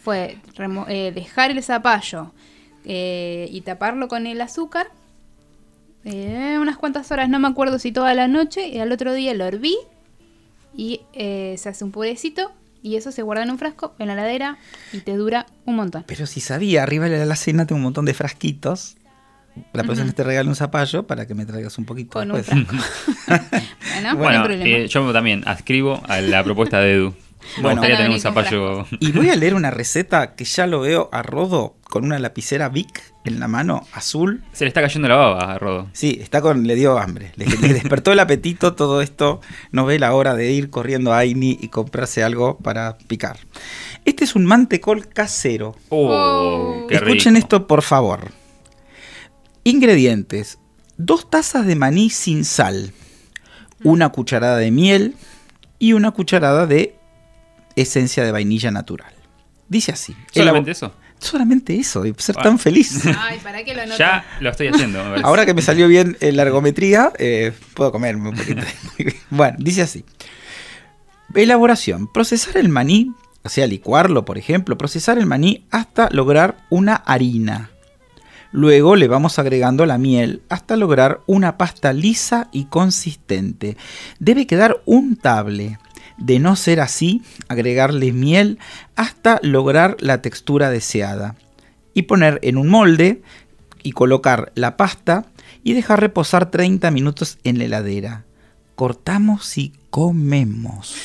fue dejar el zapallo y taparlo con el azúcar unas cuantas horas, no me acuerdo si toda la noche, y al otro día lo herví y se hace un purecito y eso se guarda en un frasco en la heladera y te dura un montón. Pero si sabía, arriba de la alacena tengo un montón de frasquitos. La próxima te regalo un zapallo para que me traigas un poquito con después. Un frasco. Bueno, yo también adscribo a la propuesta de Edu. Me gustaría tener un zapallo. Y voy a leer una receta que ya lo veo a Rodo con una lapicera Bic en la mano, azul. Se le está cayendo la baba a Rodo. Sí, le dio hambre. Le despertó el apetito todo esto. No ve la hora de ir corriendo a Aini y comprarse algo para picar. Este es un mantecol casero. Qué Escuchen rico. esto, por favor. Ingredientes: 2 tazas de maní sin sal, 1 cucharada de miel y 1 cucharada de esencia de vainilla natural. Dice así. ¿Solamente eso? Solamente eso, de ser tan feliz. Ay, ¿para qué lo anoto? Ya lo estoy haciendo. Ahora que me salió bien la ergometría, puedo comerme un poquito. Bueno, dice así. Elaboración: procesar el maní, o sea, licuarlo, por ejemplo, procesar el maní hasta lograr una harina. Luego le vamos agregando la miel hasta lograr una pasta lisa y consistente. Debe quedar untable. De no ser así, agregarle miel hasta lograr la textura deseada. Y poner en un molde y colocar la pasta y dejar reposar 30 minutos en la heladera. Cortamos y comemos.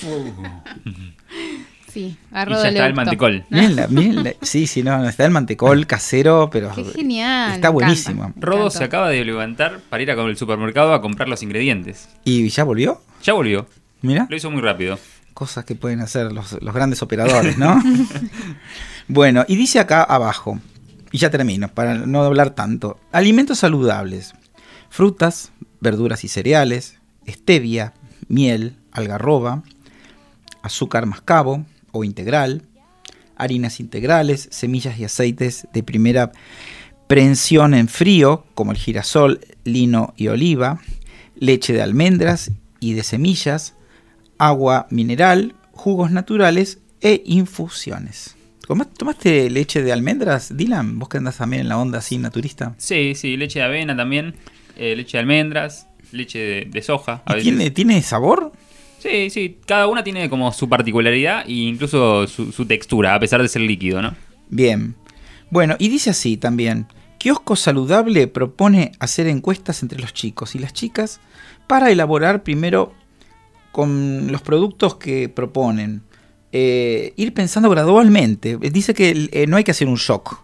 Sí, y ya está el mantecol. Sí, no, está el mantecol casero, pero qué genial. Está buenísimo. Rodo se acaba de levantar para ir al supermercado a comprar los ingredientes. ¿Y ya volvió? Ya volvió. Mira. Lo hizo muy rápido. Cosas que pueden hacer los grandes operadores, ¿no? Bueno, y dice acá abajo, y ya termino, para no hablar tanto. Alimentos saludables: frutas, verduras y cereales, stevia, miel, algarroba, azúcar mascabo o integral, harinas integrales, semillas y aceites de primera prensión en frío, como el girasol, lino y oliva, leche de almendras y de semillas, agua mineral, jugos naturales e infusiones. ¿Tomaste leche de almendras, Dylan? ¿Vos que andás también en la onda así naturista? Sí, leche de avena también, leche de almendras, leche de soja. ¿Tiene sabor? Sí, cada una tiene como su particularidad e incluso su textura, a pesar de ser líquido, ¿no? Bien. Bueno, y dice así también: Kiosco Saludable propone hacer encuestas entre los chicos y las chicas para elaborar primero con los productos que proponen. Ir pensando gradualmente. Dice que no hay que hacer un shock.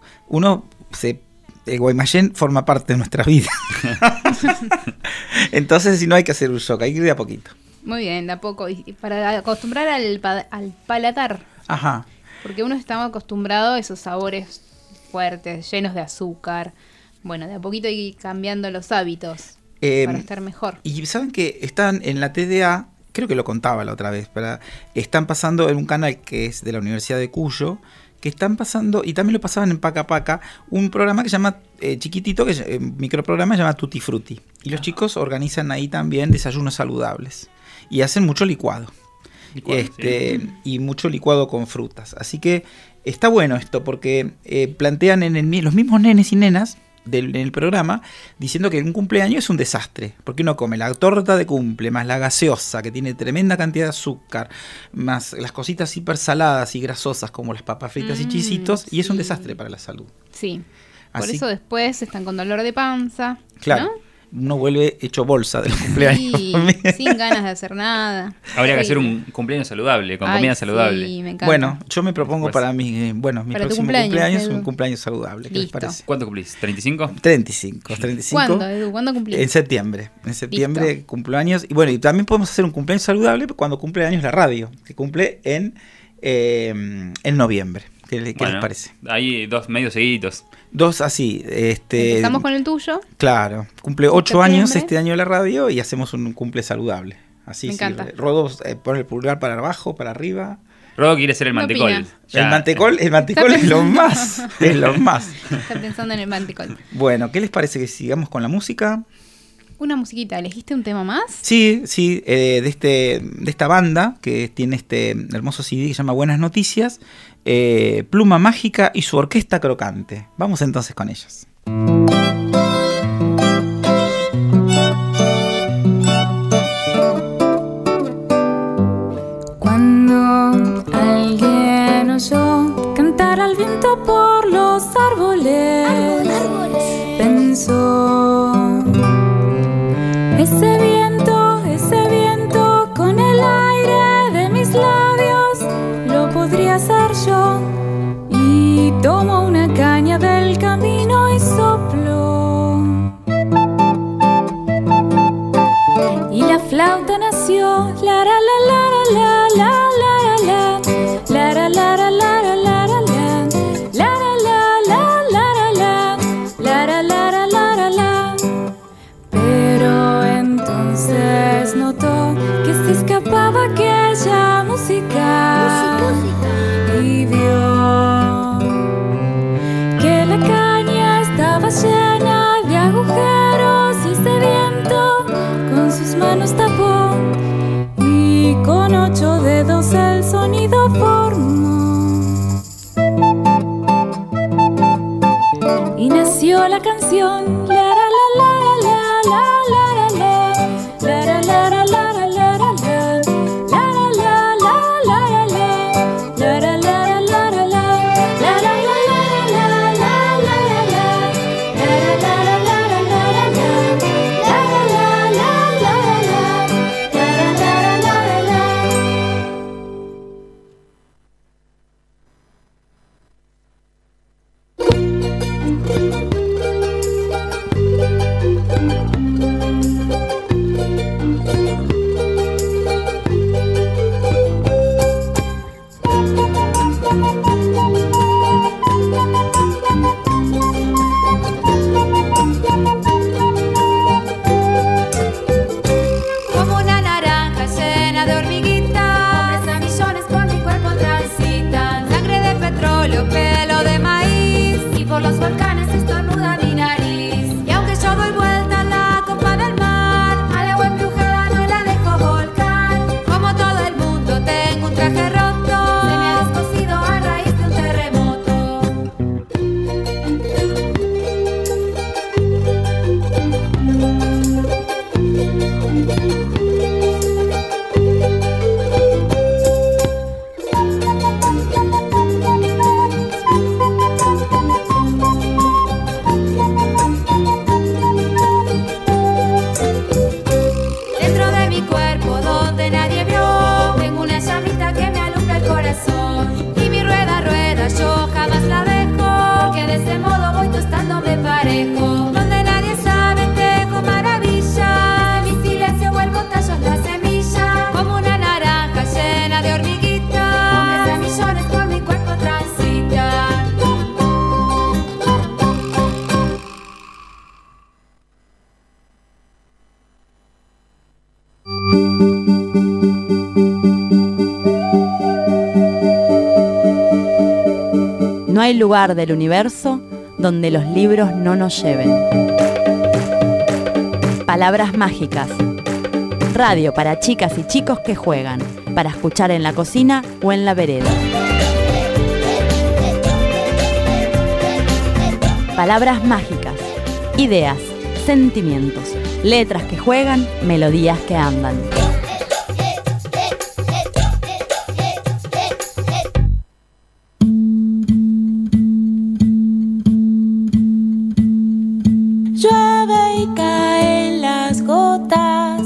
Guaymallén forma parte de nuestra vida. Entonces, si no hay que hacer un shock, hay que ir de a poquito. Muy bien, de a poco. Y para acostumbrar al paladar. Ajá. Porque uno está acostumbrado a esos sabores fuertes, llenos de azúcar. Bueno, de a poquito hay que ir cambiando los hábitos para estar mejor. Y saben que están en la TDA, creo que lo contaba la otra vez, están pasando en un canal que es de la Universidad de Cuyo, que están pasando, y también lo pasaban en Paca Paca, un programa que se llama, chiquitito, microprograma que se llama Tutti Frutti. Y los chicos organizan ahí también desayunos saludables. Y hacen mucho licuado. Sí. Y mucho licuado con frutas. Así que está bueno esto, porque plantean los mismos nenes y nenas en el programa, diciendo que un cumpleaños es un desastre, porque uno come la torta de cumple, más la gaseosa, que tiene tremenda cantidad de azúcar, más las cositas hiper saladas y grasosas, como las papas fritas y chisitos, y es un desastre para la salud. Sí, por eso después están con dolor de panza, claro, ¿no? Uno vuelve hecho bolsa de los cumpleaños. Sí, sin ganas de hacer nada. Habría que hacer un cumpleaños saludable, con comida saludable. Sí, me encanta. Bueno, yo me propongo para mi próximo cumpleaños un cumpleaños saludable. ¿Qué les parece? ¿Cuánto cumplís? ¿35? 35. ¿Cuándo, Edu? ¿Cuándo cumplís? En septiembre. Cumplo años. Y bueno, y también podemos hacer un cumpleaños saludable cuando cumple años la radio, que cumple en noviembre. ¿Qué les parece? Hay 2 medios seguiditos. 2 así. Empezamos con el tuyo. Claro. Cumple 8 años este año la radio y hacemos un cumple saludable. Así. Me encanta. Rodo pone el pulgar para abajo, para arriba. Rodo quiere ser el mantecol. El mantecol es lo más. Es lo más. Está pensando en el mantecol. Bueno, ¿qué les parece que sigamos con la música? Una musiquita, ¿elegiste un tema más? Sí, de esta banda que tiene este hermoso CD que se llama Buenas Noticias, Pluma Mágica y su orquesta crocante. Vamos entonces con ellos. Cuando alguien oyó cantar al viento por los árboles, pensó: ese viento con el aire de mis labios lo podría ser yo. Y tomó una caña del camino y sopló, y la flauta nació. La la la la la la la la la la la la la la la la la la la la. Pero entonces notó que se escapaba aquella música y vio que la caña estaba llena de agujeros y ese viento con sus manos tapó, y con 8 dedos el sonido formó, y nació la canción. La la la la la la la la la la la la. No hay lugar del universo donde los libros no nos lleven. Palabras mágicas. Radio para chicas y chicos que juegan, para escuchar en la cocina o en la vereda. Palabras mágicas. Ideas, sentimientos, letras que juegan, melodías que andan. Llueve y caen las gotas,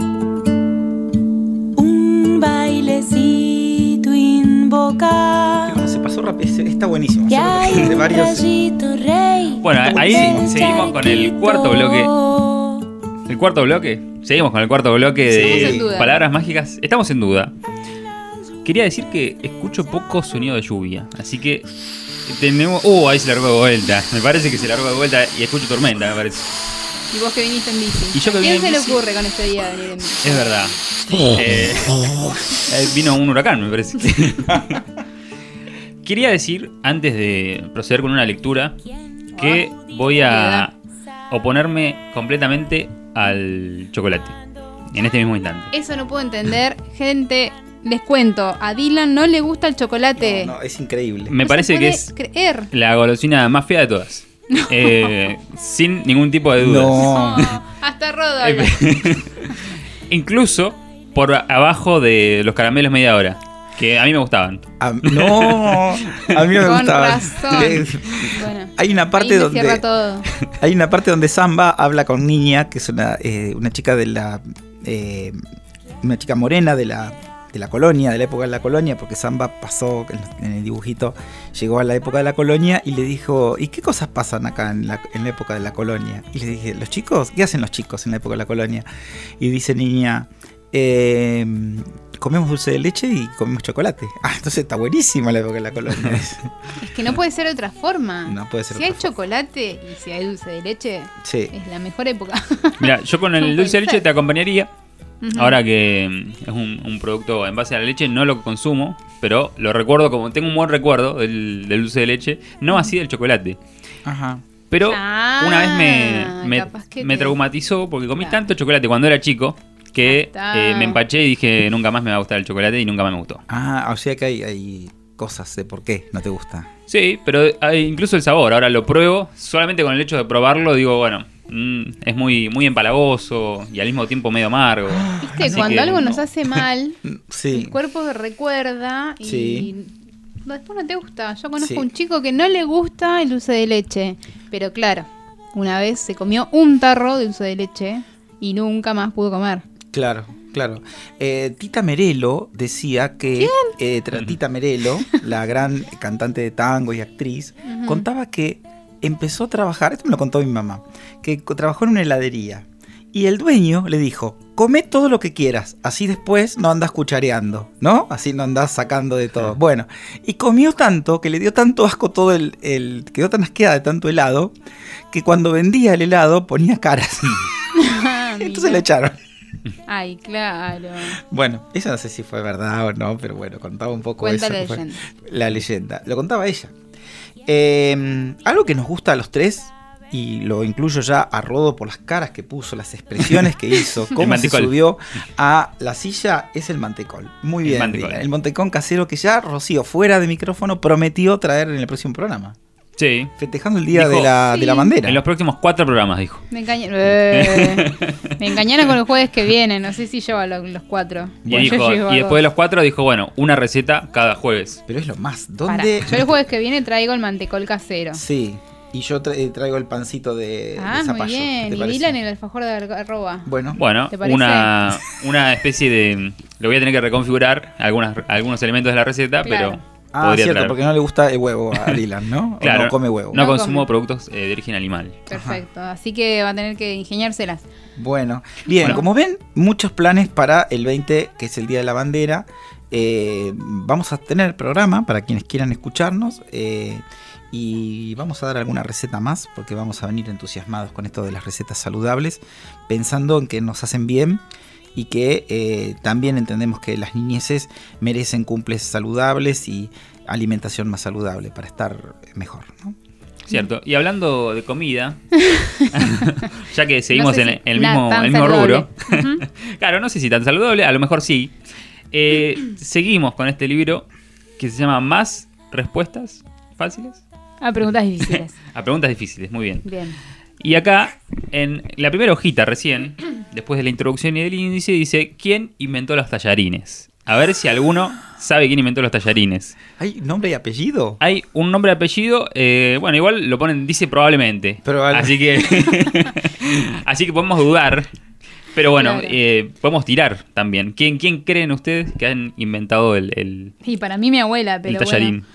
un bailecito invoca. No, se pasó rápido, está buenísimo. Que hay De un varios. rayito rey. Bueno, ahí seguimos con el cuarto bloque. ¿El cuarto bloque? Seguimos con el cuarto bloque en duda. de palabras mágicas. Estamos en duda. Quería decir que escucho poco sonido de lluvia, así que tenemos... ahí se largó de vuelta. Me parece que se largó de vuelta y escucho tormenta, me parece. Y vos que viniste en bici. Y yo que ¿A vine quién en se bici? le ocurre con este día venir en bici? Es verdad. Vino un huracán, me parece. Quería decir, antes de proceder con una lectura, que voy a oponerme completamente al chocolate. En este mismo instante. Eso no puedo entender. Gente, les cuento, a Dylan no le gusta el chocolate. No, es increíble. Me parece que es creer. la golosina más fea de todas. Sin ningún tipo de dudas. No. Hasta Rodo habla. Incluso por abajo de los caramelos media hora, que a mí me gustaban. No, a mí no me Con gustaban. razón. Bueno, Hay una parte ahí me cierra donde todo. hay una parte donde Samba habla con Niña, que es una chica de la una chica morena de la colonia, de la época de la colonia, porque Samba pasó en el dibujito, llegó a la época de la colonia y le dijo, ¿y qué cosas pasan acá en la época de la colonia? Y le dije, ¿los chicos? ¿Qué hacen los chicos en la época de la colonia? Y dice Niña, comemos dulce de leche y comemos chocolate. Ah, entonces está buenísima la época de la colonia. Es que no puede ser de otra forma. No puede ser Si de hay otra chocolate y si hay dulce de leche, Sí. es la mejor época. Mira, yo con el No dulce de puede leche ser. te acompañaría. Ujú. Ahora que es un producto en base a la leche, no lo consumo, pero lo recuerdo como tengo un buen recuerdo del dulce de leche, no así del chocolate. Ajá. Pero Ah, una vez capaz que me te- traumatizó porque comí tanto chocolate cuando era chico que está. me empaché y dije nunca más me va a gustar el chocolate y nunca más me gustó. Ah, o sea que hay cosas de por qué no te gusta. Sí, pero incluso el sabor, ahora lo pruebo, solamente con el hecho de probarlo digo, bueno, es muy, muy empalagoso y al mismo tiempo medio amargo. Viste, Así cuando que algo no. nos hace mal, Sí. el cuerpo recuerda y Sí. después no te gusta. Yo conozco Sí. un chico que no le gusta el dulce de leche, pero claro, una vez se comió un tarro de dulce de leche y nunca más pudo comer. Claro, claro. Tita Merelo decía que Tita Merelo, la gran cantante de tango y actriz, Ujú. contaba que empezó a trabajar, esto me lo contó mi mamá, que trabajó en una heladería y el dueño le dijo, come todo lo que quieras, así después no andas cuchareando, ¿no? Así no andas sacando de todo. Bueno, y comió tanto que le dio tanto asco todo quedó tan asqueada de tanto helado que cuando vendía el helado ponía caras. Entonces le echaron. Ay, claro. Bueno, eso no sé si fue verdad o no, pero bueno, contaba un poco Cuenta eso. la que fue leyenda. La leyenda. Lo contaba ella. Algo que nos gusta a los tres, y lo incluyo ya a Rodo por las caras que puso, las expresiones que hizo, El cómo se mantecol. subió a la silla, es el mantecol. Muy El bien. mantecol. El mantecón casero que ya Rocío, fuera de micrófono, prometió traer en el próximo programa. Sí. Festejando el día Dijo, de la bandera. En los próximos 4 programas, dijo. Me engañaron. Me engañaron con los jueves que vienen. No sé si llevo a los 4. Y, dijo, y después de los 4 dijo, bueno, una receta cada jueves. Pero es lo más. Yo el jueves que viene traigo el mantecol casero. Sí. Y yo traigo el pancito de Ah, muy zapallo. bien. ¿te Y parece? Dylan el alfajor de arroba. Bueno, ¿Te parece? una especie de... Lo voy a tener que reconfigurar algunos elementos de la receta, Claro. pero Ah, podría cierto, traer. porque no le gusta el huevo a Dylan, ¿no? Claro, O no come huevo. No No consumo come. productos de origen animal. Perfecto. Así que va a tener que ingeniárselas. Bueno, bien, Bueno. como ven, muchos planes para el 20, que es el Día de la Bandera. Vamos a tener programa para quienes quieran escucharnos. Y vamos a dar alguna receta más, porque vamos a venir entusiasmados con esto de las recetas saludables, pensando en que nos hacen bien y que también entendemos que las niñeces merecen cumples saludables y alimentación más saludable para estar mejor, ¿no? Cierto. Y hablando de comida, ya que seguimos No sé en si el tan mismo saludable. rubro. Claro, no sé si tan saludable, a lo mejor sí. Seguimos con este libro que se llama Más respuestas fáciles Ah, preguntas difíciles. a preguntas difíciles. Muy bien. Bien. Y acá, en la primera hojita recién, después de la introducción y del índice, dice ¿quién inventó los tallarines? A ver si alguno sabe quién inventó los tallarines. ¿Hay nombre y apellido? Hay un nombre y apellido, bueno, igual lo ponen, dice probablemente. Así que así que podemos dudar. Pero bueno, Claro. podemos tirar también. ¿Quién creen ustedes que han inventado el Y para mí mi abuela, pero tallarín?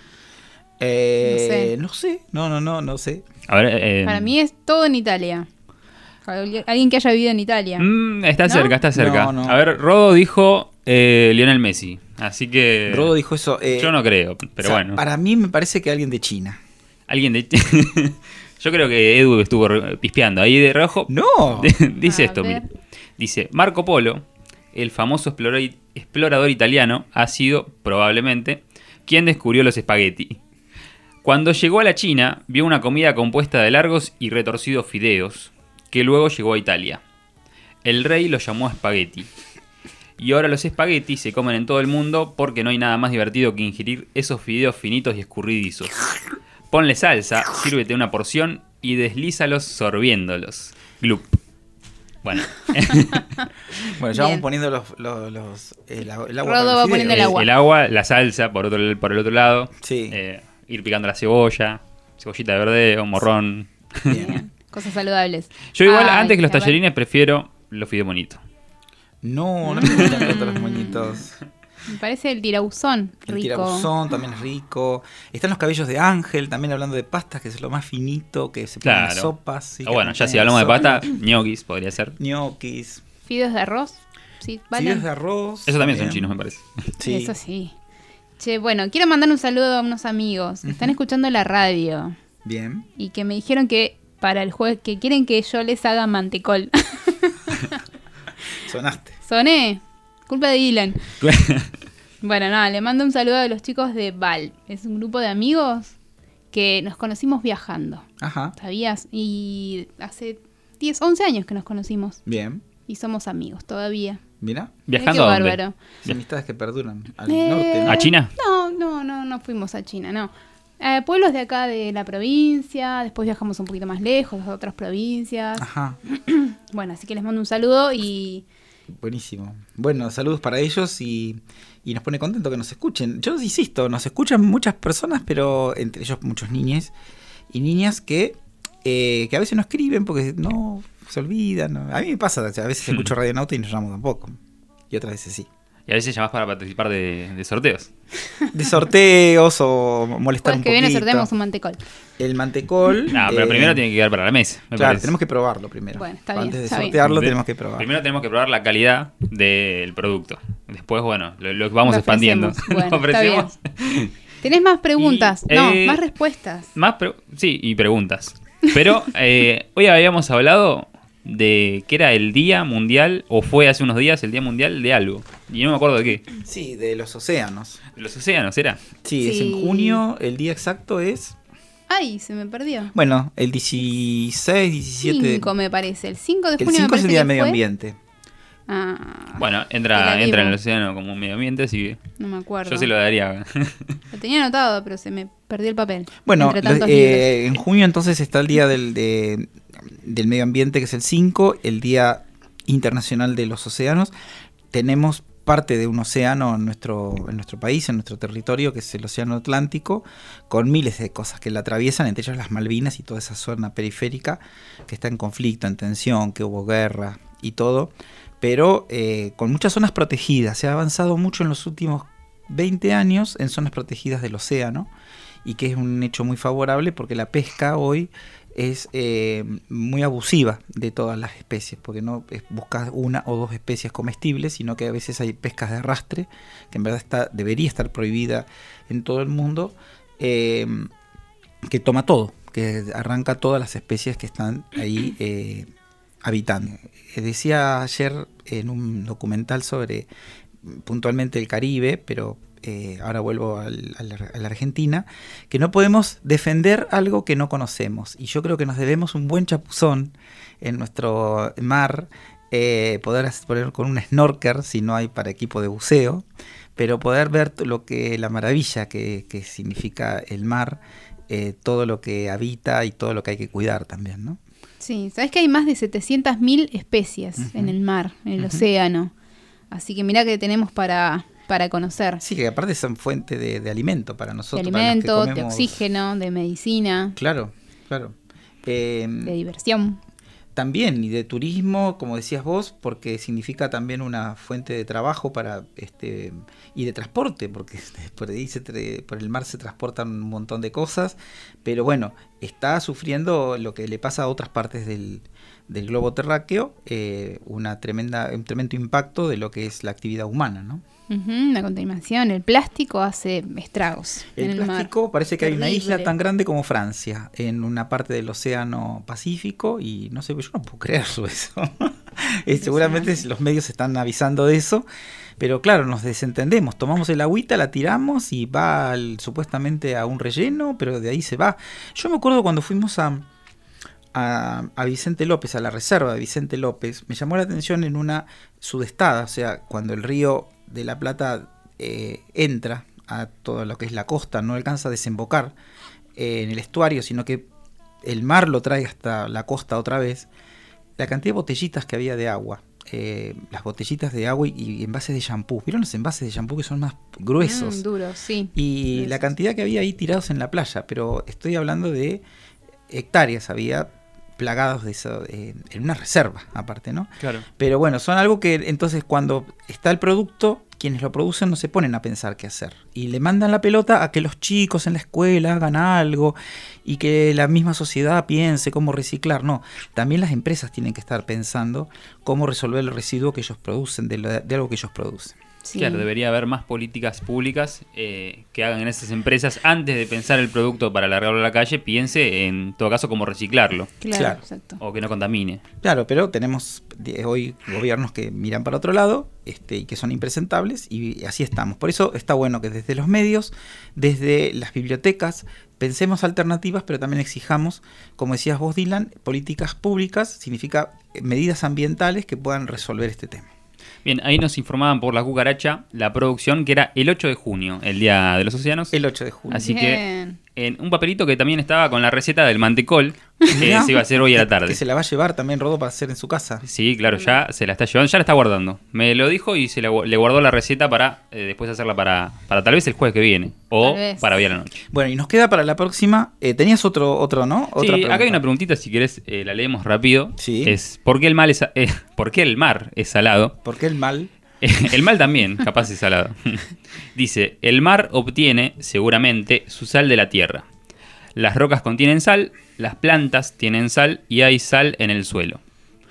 No sé, no sé. A ver, bueno, para mí es todo en Italia. Alguien que haya vivido en Italia. Está ¿No? cerca, está cerca. No, no. A ver, Rodo dijo Lionel Messi. Así que... Rodo dijo eso. Yo no creo, pero o sea, bueno. Para mí me parece que alguien de China. Alguien de... Yo creo que Edu estuvo pispeando ahí de reojo. No. Dice A esto, ver. mire. Dice, Marco Polo, el famoso explorador italiano, ha sido, probablemente, quien descubrió los espagueti. Cuando llegó a la China, vio una comida compuesta de largos y retorcidos fideos, que luego llegó a Italia. El rey lo llamó espagueti. Y ahora los espaguetis se comen en todo el mundo porque no hay nada más divertido que ingerir esos fideos finitos y escurridizos. Ponle salsa, sírvete una porción y deslízalos sorbiéndolos. Glup. Bueno. Bueno, ya vamos poniendo el agua. Rodo va poniendo el agua. El agua, la salsa por el otro lado. Sí. Ir picando la cebollita de verdeo, morrón. Bien. Cosas saludables. Yo igual, antes que los tallarines, prefiero los fideos bonitos. No me gustan tanto los moñitos. Me parece el tirauzón rico. El tirauzón también es rico. Están los cabellos de ángel, también hablando de pastas, que es lo más finito, que se ponen en sopas. Sí, bueno, ya si hablamos de pasta, ñoquis podría ser. Ñoquis. Fideos de arroz. Sí, ¿vale? Fideos de arroz. Eso también son chinos, me parece. Sí. Eso sí. Che, bueno, quiero mandar un saludo a unos amigos. Están escuchando la radio. Bien. Y que me dijeron que para el jueves que quieren que yo les haga mantecol. Sonaste. Soné. Culpa de Dylan. Bueno, nada, le mando un saludo a los chicos de Val. Es un grupo de amigos que nos conocimos viajando. Ajá. ¿Sabías? Y hace 10, 11 años que nos conocimos. Bien. Y somos amigos todavía. Mira. ¿Viajando a dónde? Bárbaro. Amistades que perduran. Al norte, ¿no? ¿A China? No fuimos a China, no. Pueblos de acá de la provincia, después viajamos un poquito más lejos, a otras provincias. Ajá. Bueno, así que les mando un saludo y... Buenísimo. Bueno, saludos para ellos y nos pone contento que nos escuchen. Yo insisto, nos escuchan muchas personas, pero entre ellos muchos niños y niñas que a veces no escriben porque no se olvidan. No. A mí me pasa, a veces escucho Radio Nauta y no llamo tampoco. Y otras veces sí. Y a veces llamás para participar de sorteos. De sorteos o molestar un poquito. Que viene sorteamos un mantecol. El mantecol... No, pero primero tiene que quedar para la mesa. Claro, tenemos que probarlo primero. Bueno, está bien. Antes de sortearlo tenemos que probar. Primero tenemos que probar la calidad del producto. Después, bueno, lo vamos expandiendo. Bueno, ofrecemos. Está bien. ¿Tenés más preguntas? Más respuestas. Sí, y preguntas. Pero hoy habíamos hablado de que era el Día Mundial, o fue hace unos días el Día Mundial de algo. Y no me acuerdo de qué. Sí, de los océanos. ¿De los océanos era? Sí, es en junio, el día exacto es... Ay, se me perdió. Bueno, el 16, 17... 5 me parece, el 5 de junio. El 5 es el Día del Medio fue. Ambiente. Bueno, entra en el océano como un medio ambiente, así que... No me acuerdo. Yo se lo daría. Lo tenía anotado, pero se me perdió el papel. Bueno, en junio entonces está el Día del Medio Ambiente, que es el 5, el Día Internacional de los Océanos. Tenemos parte de un océano en nuestro país, en nuestro territorio, que es el Océano Atlántico, con miles de cosas que la atraviesan, entre ellas las Malvinas y toda esa zona periférica que está en conflicto, en tensión, que hubo guerra y todo, pero con muchas zonas protegidas. Se ha avanzado mucho en los últimos 20 años en zonas protegidas del océano, y que es un hecho muy favorable porque la pesca hoy es muy abusiva de todas las especies, porque no buscas una o dos especies comestibles, sino que a veces hay pescas de arrastre, que en verdad debería estar prohibida en todo el mundo, que toma todo, que arranca todas las especies que están ahí habitando. Decía ayer en un documental sobre puntualmente el Caribe, pero ahora vuelvo a la Argentina, que no podemos defender algo que no conocemos, y yo creo que nos debemos un buen chapuzón en nuestro mar, poder poner con un snorkel si no hay para equipo de buceo, pero poder ver la maravilla que significa el mar, todo lo que habita y todo lo que hay que cuidar también, ¿no? Sí, sabes que hay más de 700.000 especies en el mar, en el océano, así que mirá que tenemos para conocer. Sí, que aparte son fuente de alimento para nosotros. De alimento, para los que de oxígeno, de medicina. Claro. De diversión. También, y de turismo, como decías vos, porque significa también una fuente de trabajo para y de transporte, porque por ahí por el mar se transportan un montón de cosas, pero bueno, está sufriendo lo que le pasa a otras partes del globo terráqueo, un tremendo impacto de lo que es la actividad humana, ¿no? La contaminación, el plástico hace estragos en el mar. El plástico parece que hay una isla tan grande como Francia en una parte del océano Pacífico, y no sé, yo no puedo creerlo eso. Seguramente los medios están avisando de eso, pero claro, nos desentendemos, tomamos el agüita, la tiramos y va supuestamente a un relleno, pero de ahí se va. Yo me acuerdo cuando fuimos a a Vicente López, a la reserva de Vicente López, me llamó la atención en una sudestada, o sea, cuando el río de la Plata entra a todo lo que es la costa, no alcanza a desembocar en el estuario, sino que el mar lo trae hasta la costa otra vez, la cantidad de botellitas que había de agua, las botellitas de agua y envases de shampoo. ¿Vieron los envases de shampoo que son más gruesos? Duros, sí. Y gruesos. La cantidad que había ahí tirados en la playa, pero estoy hablando de hectáreas, había plagados de eso, en una reserva aparte, ¿no? Claro. Pero bueno, son algo que entonces cuando está el producto, quienes lo producen no se ponen a pensar qué hacer. Y le mandan la pelota a que los chicos en la escuela hagan algo y que la misma sociedad piense cómo reciclar. No, también las empresas tienen que estar pensando cómo resolver el residuo que ellos producen, de algo que ellos producen. Sí. Claro, debería haber más políticas públicas que hagan en esas empresas, antes de pensar el producto para largarlo a la calle, piense en todo caso cómo reciclarlo. Claro, exacto. O que no contamine. Claro, pero tenemos hoy gobiernos que miran para otro lado y que son impresentables, y así estamos. Por eso está bueno que desde los medios, desde las bibliotecas, pensemos alternativas, pero también exijamos, como decías vos, Dylan, políticas públicas, significa medidas ambientales que puedan resolver este tema. Bien, ahí nos informaban por la cucaracha la producción, que era el 8 de junio, el Día de los Océanos. El 8 de junio. Así Bien. que en un papelito que también estaba con la receta del mantecol, que se iba a hacer hoy a la tarde. Que se la va a llevar también Rodó para hacer en su casa. Sí, claro, ya se la está llevando, ya la está guardando. Me lo dijo y le guardó la receta para después hacerla para tal vez el jueves que viene. O para hoy a la noche. Bueno, y nos queda para la próxima. Tenías otro, ¿no? Otra sí, pregunta. acá hay una preguntita, si querés la leemos rápido. Sí. Es ¿por qué el mar es salado? ¿Por qué el mal? El mal también, capaz es salado. Dice, el mar obtiene, seguramente, su sal de la tierra. Las rocas contienen sal, las plantas tienen sal y hay sal en el suelo.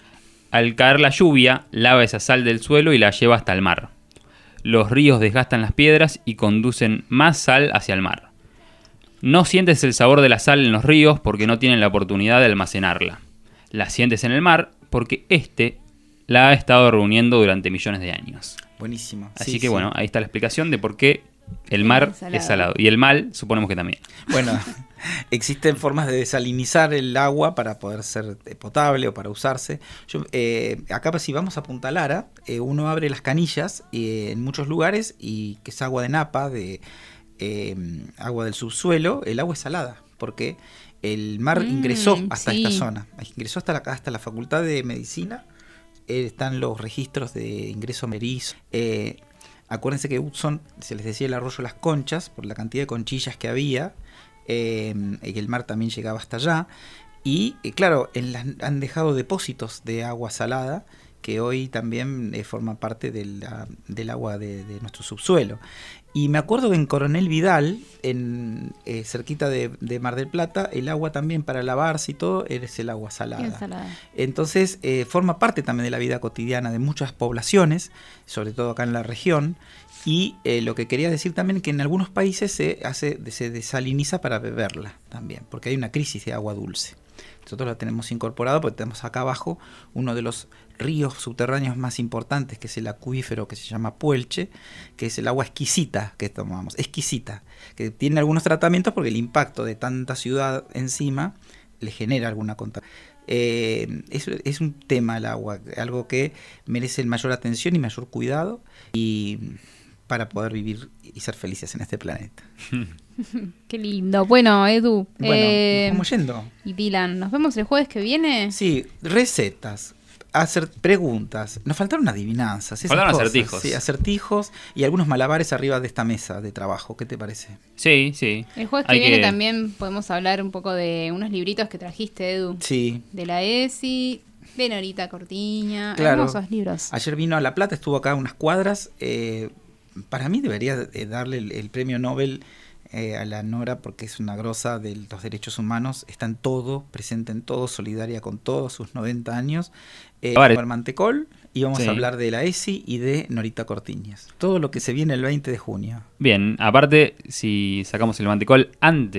Al caer la lluvia, lava esa sal del suelo y la lleva hasta el mar. Los ríos desgastan las piedras y conducen más sal hacia el mar. No sientes el sabor de la sal en los ríos porque no tienen la oportunidad de almacenarla. La sientes en el mar porque la ha estado reuniendo durante millones de años. Buenísimo. Así que bueno, ahí está la explicación de por qué el mar es salado. Y el mal, suponemos que también. Bueno, existen formas de desalinizar el agua para poder ser potable o para usarse. Acá si vamos a Punta Lara, uno abre las canillas en muchos lugares y que es agua de napa, de agua del subsuelo, el agua es salada, porque el mar ingresó hasta esta zona. Ingresó hasta la Facultad de Medicina. Están los registros de ingreso merizo. Acuérdense que Hudson, se les decía el arroyo Las Conchas, por la cantidad de conchillas que había, el mar también llegaba hasta allá. Y claro, han dejado depósitos de agua salada, que hoy también forma parte del agua de nuestro subsuelo. Y me acuerdo que en Coronel Vidal, cerquita de Mar del Plata, el agua también para lavarse y todo es el agua salada. Entonces forma parte también de la vida cotidiana de muchas poblaciones, sobre todo acá en la región. Y lo que quería decir también es que en algunos países se desaliniza para beberla también, porque hay una crisis de agua dulce. Nosotros la tenemos incorporado porque tenemos acá abajo uno de los ríos subterráneos más importantes, que es el acuífero que se llama Puelche, que es el agua exquisita que tomamos, exquisita, que tiene algunos tratamientos porque el impacto de tanta ciudad encima le genera alguna contaminación. Es un tema el agua, algo que merece mayor atención y mayor cuidado y para poder vivir y ser felices en este planeta. Qué lindo. Bueno, Edu. Bueno, nos vamos yendo. Y Dylan, ¿nos vemos el jueves que viene? Sí, recetas, hacer preguntas. Nos faltaron adivinanzas. Faltaron acertijos. Sí, acertijos y algunos malabares arriba de esta mesa de trabajo. ¿Qué te parece? Sí, sí. El jueves que viene también podemos hablar un poco de unos libritos que trajiste, Edu. Sí. De la ESI, de Norita Cortiña. Claro. Hermosos libros. Ayer vino a La Plata, estuvo acá unas cuadras. Para mí debería darle el premio Nobel a la Nora, porque es una grosa de los derechos humanos, está en todo, presente en todo, solidaria con todos sus 90 años. El Mantecol, y vamos a hablar de la ESI y de Norita Cortiñas. Todo lo que se viene el 20 de junio. Bien, aparte, si sacamos el Mantecol antes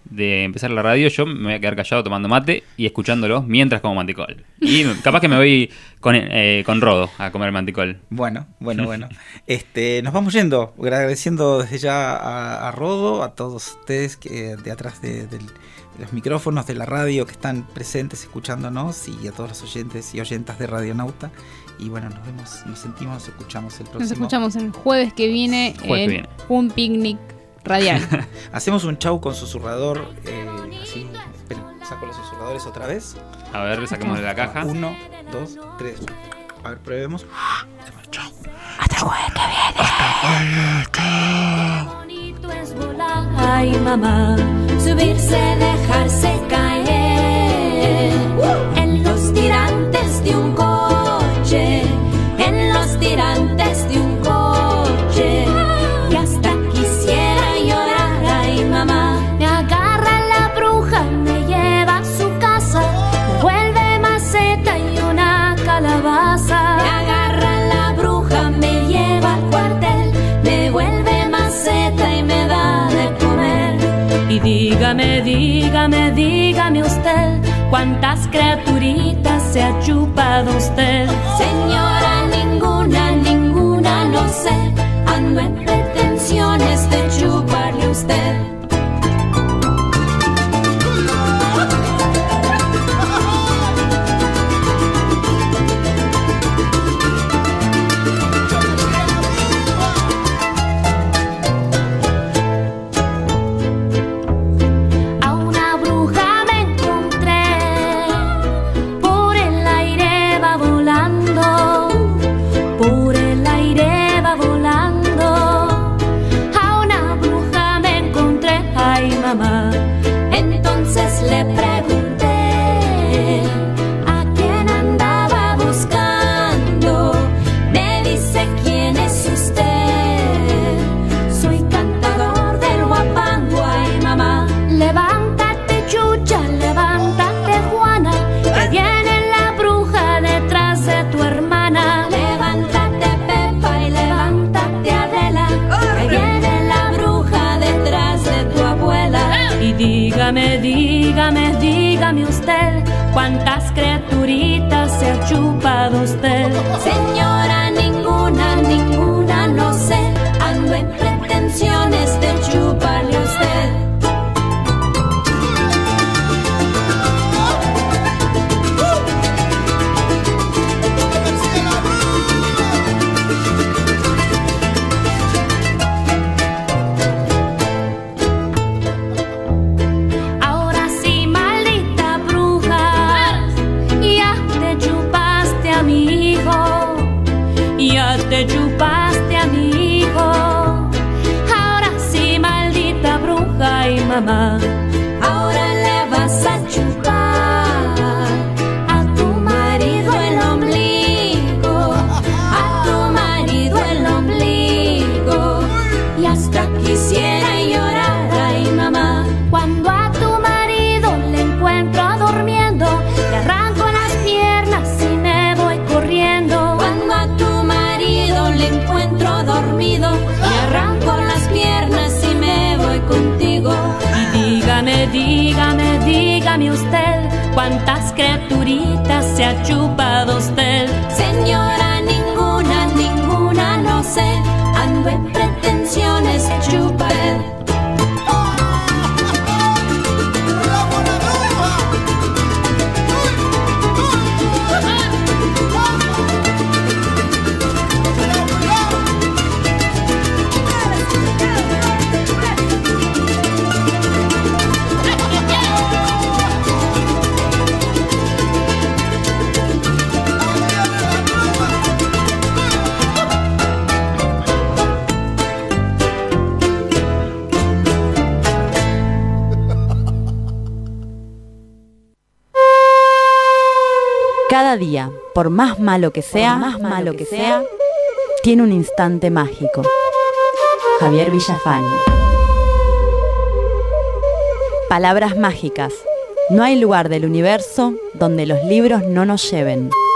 de empezar la radio, yo me voy a quedar callado tomando mate y escuchándolos mientras como manticol. Y capaz que me voy con Rodo a comer manticol. Bueno. Nos vamos yendo, agradeciendo desde ya a Rodo, a todos ustedes que de atrás de los micrófonos de la radio que están presentes escuchándonos, y a todos los oyentes y oyentas de Radionauta. Y bueno, nos vemos, nos sentimos, nos escuchamos el próximo. Nos escuchamos el jueves que viene un picnic radial. Hacemos un chau con susurrador, así. Esperen, saco los susurradores otra vez. A ver, saquemos de la caja. 1, 2, 3. A ver, probemos. Chau. Hasta el jueves que viene. Chau. Bonito es volar, ay mamá, subirse, dejarse caer en los tirantes de un coche, en los tirantes de un coche, que hasta quisiera llorar, ay mamá. Me agarra la bruja, me lleva a su casa, me vuelve maceta y una calabaza. Me agarra la bruja, me lleva al cuartel, me vuelve maceta y me da de comer. Y dígame usted, ¿cuántas criaturitas se ha chupado usted? Señora, ninguna, no sé, ando en pretensiones de chuparle a usted. Entonces le pregunté a quién andaba buscando. Me dice, ¿quién es usted? Soy cantador del huapango, ay mamá. Levántate, Chucha, levántate, Juana, que viene la bruja detrás de tu hermana. Levántate, Pepa, y levántate, Adela, que viene la bruja detrás de tu abuela. Y dígame usted, ¿cuántas criaturitas se ha chupado usted? Señora, ninguna, no sé, ando en pretensiones de chuparle a usted. Te chupaste a mi hijo, ahora sí, maldita bruja y mamá. Ahora le vas a chupar a tu marido el ombligo, a tu marido el ombligo. Y hasta quisiera llorar, ay mamá, cuando a tu marido le encuentro durmiendo, le arranco las piernas y me voy corriendo. Cuando a tu le encuentro dormido, le arranco las piernas y me voy contigo. Y dígame usted, ¿cuántas criaturitas se ha chupado usted? Señora, ninguna, no sé, ando en pretensiones de chupar. Cada día, por más malo que sea, tiene un instante mágico. Javier Villafañe. Palabras mágicas. No hay lugar del universo donde los libros no nos lleven.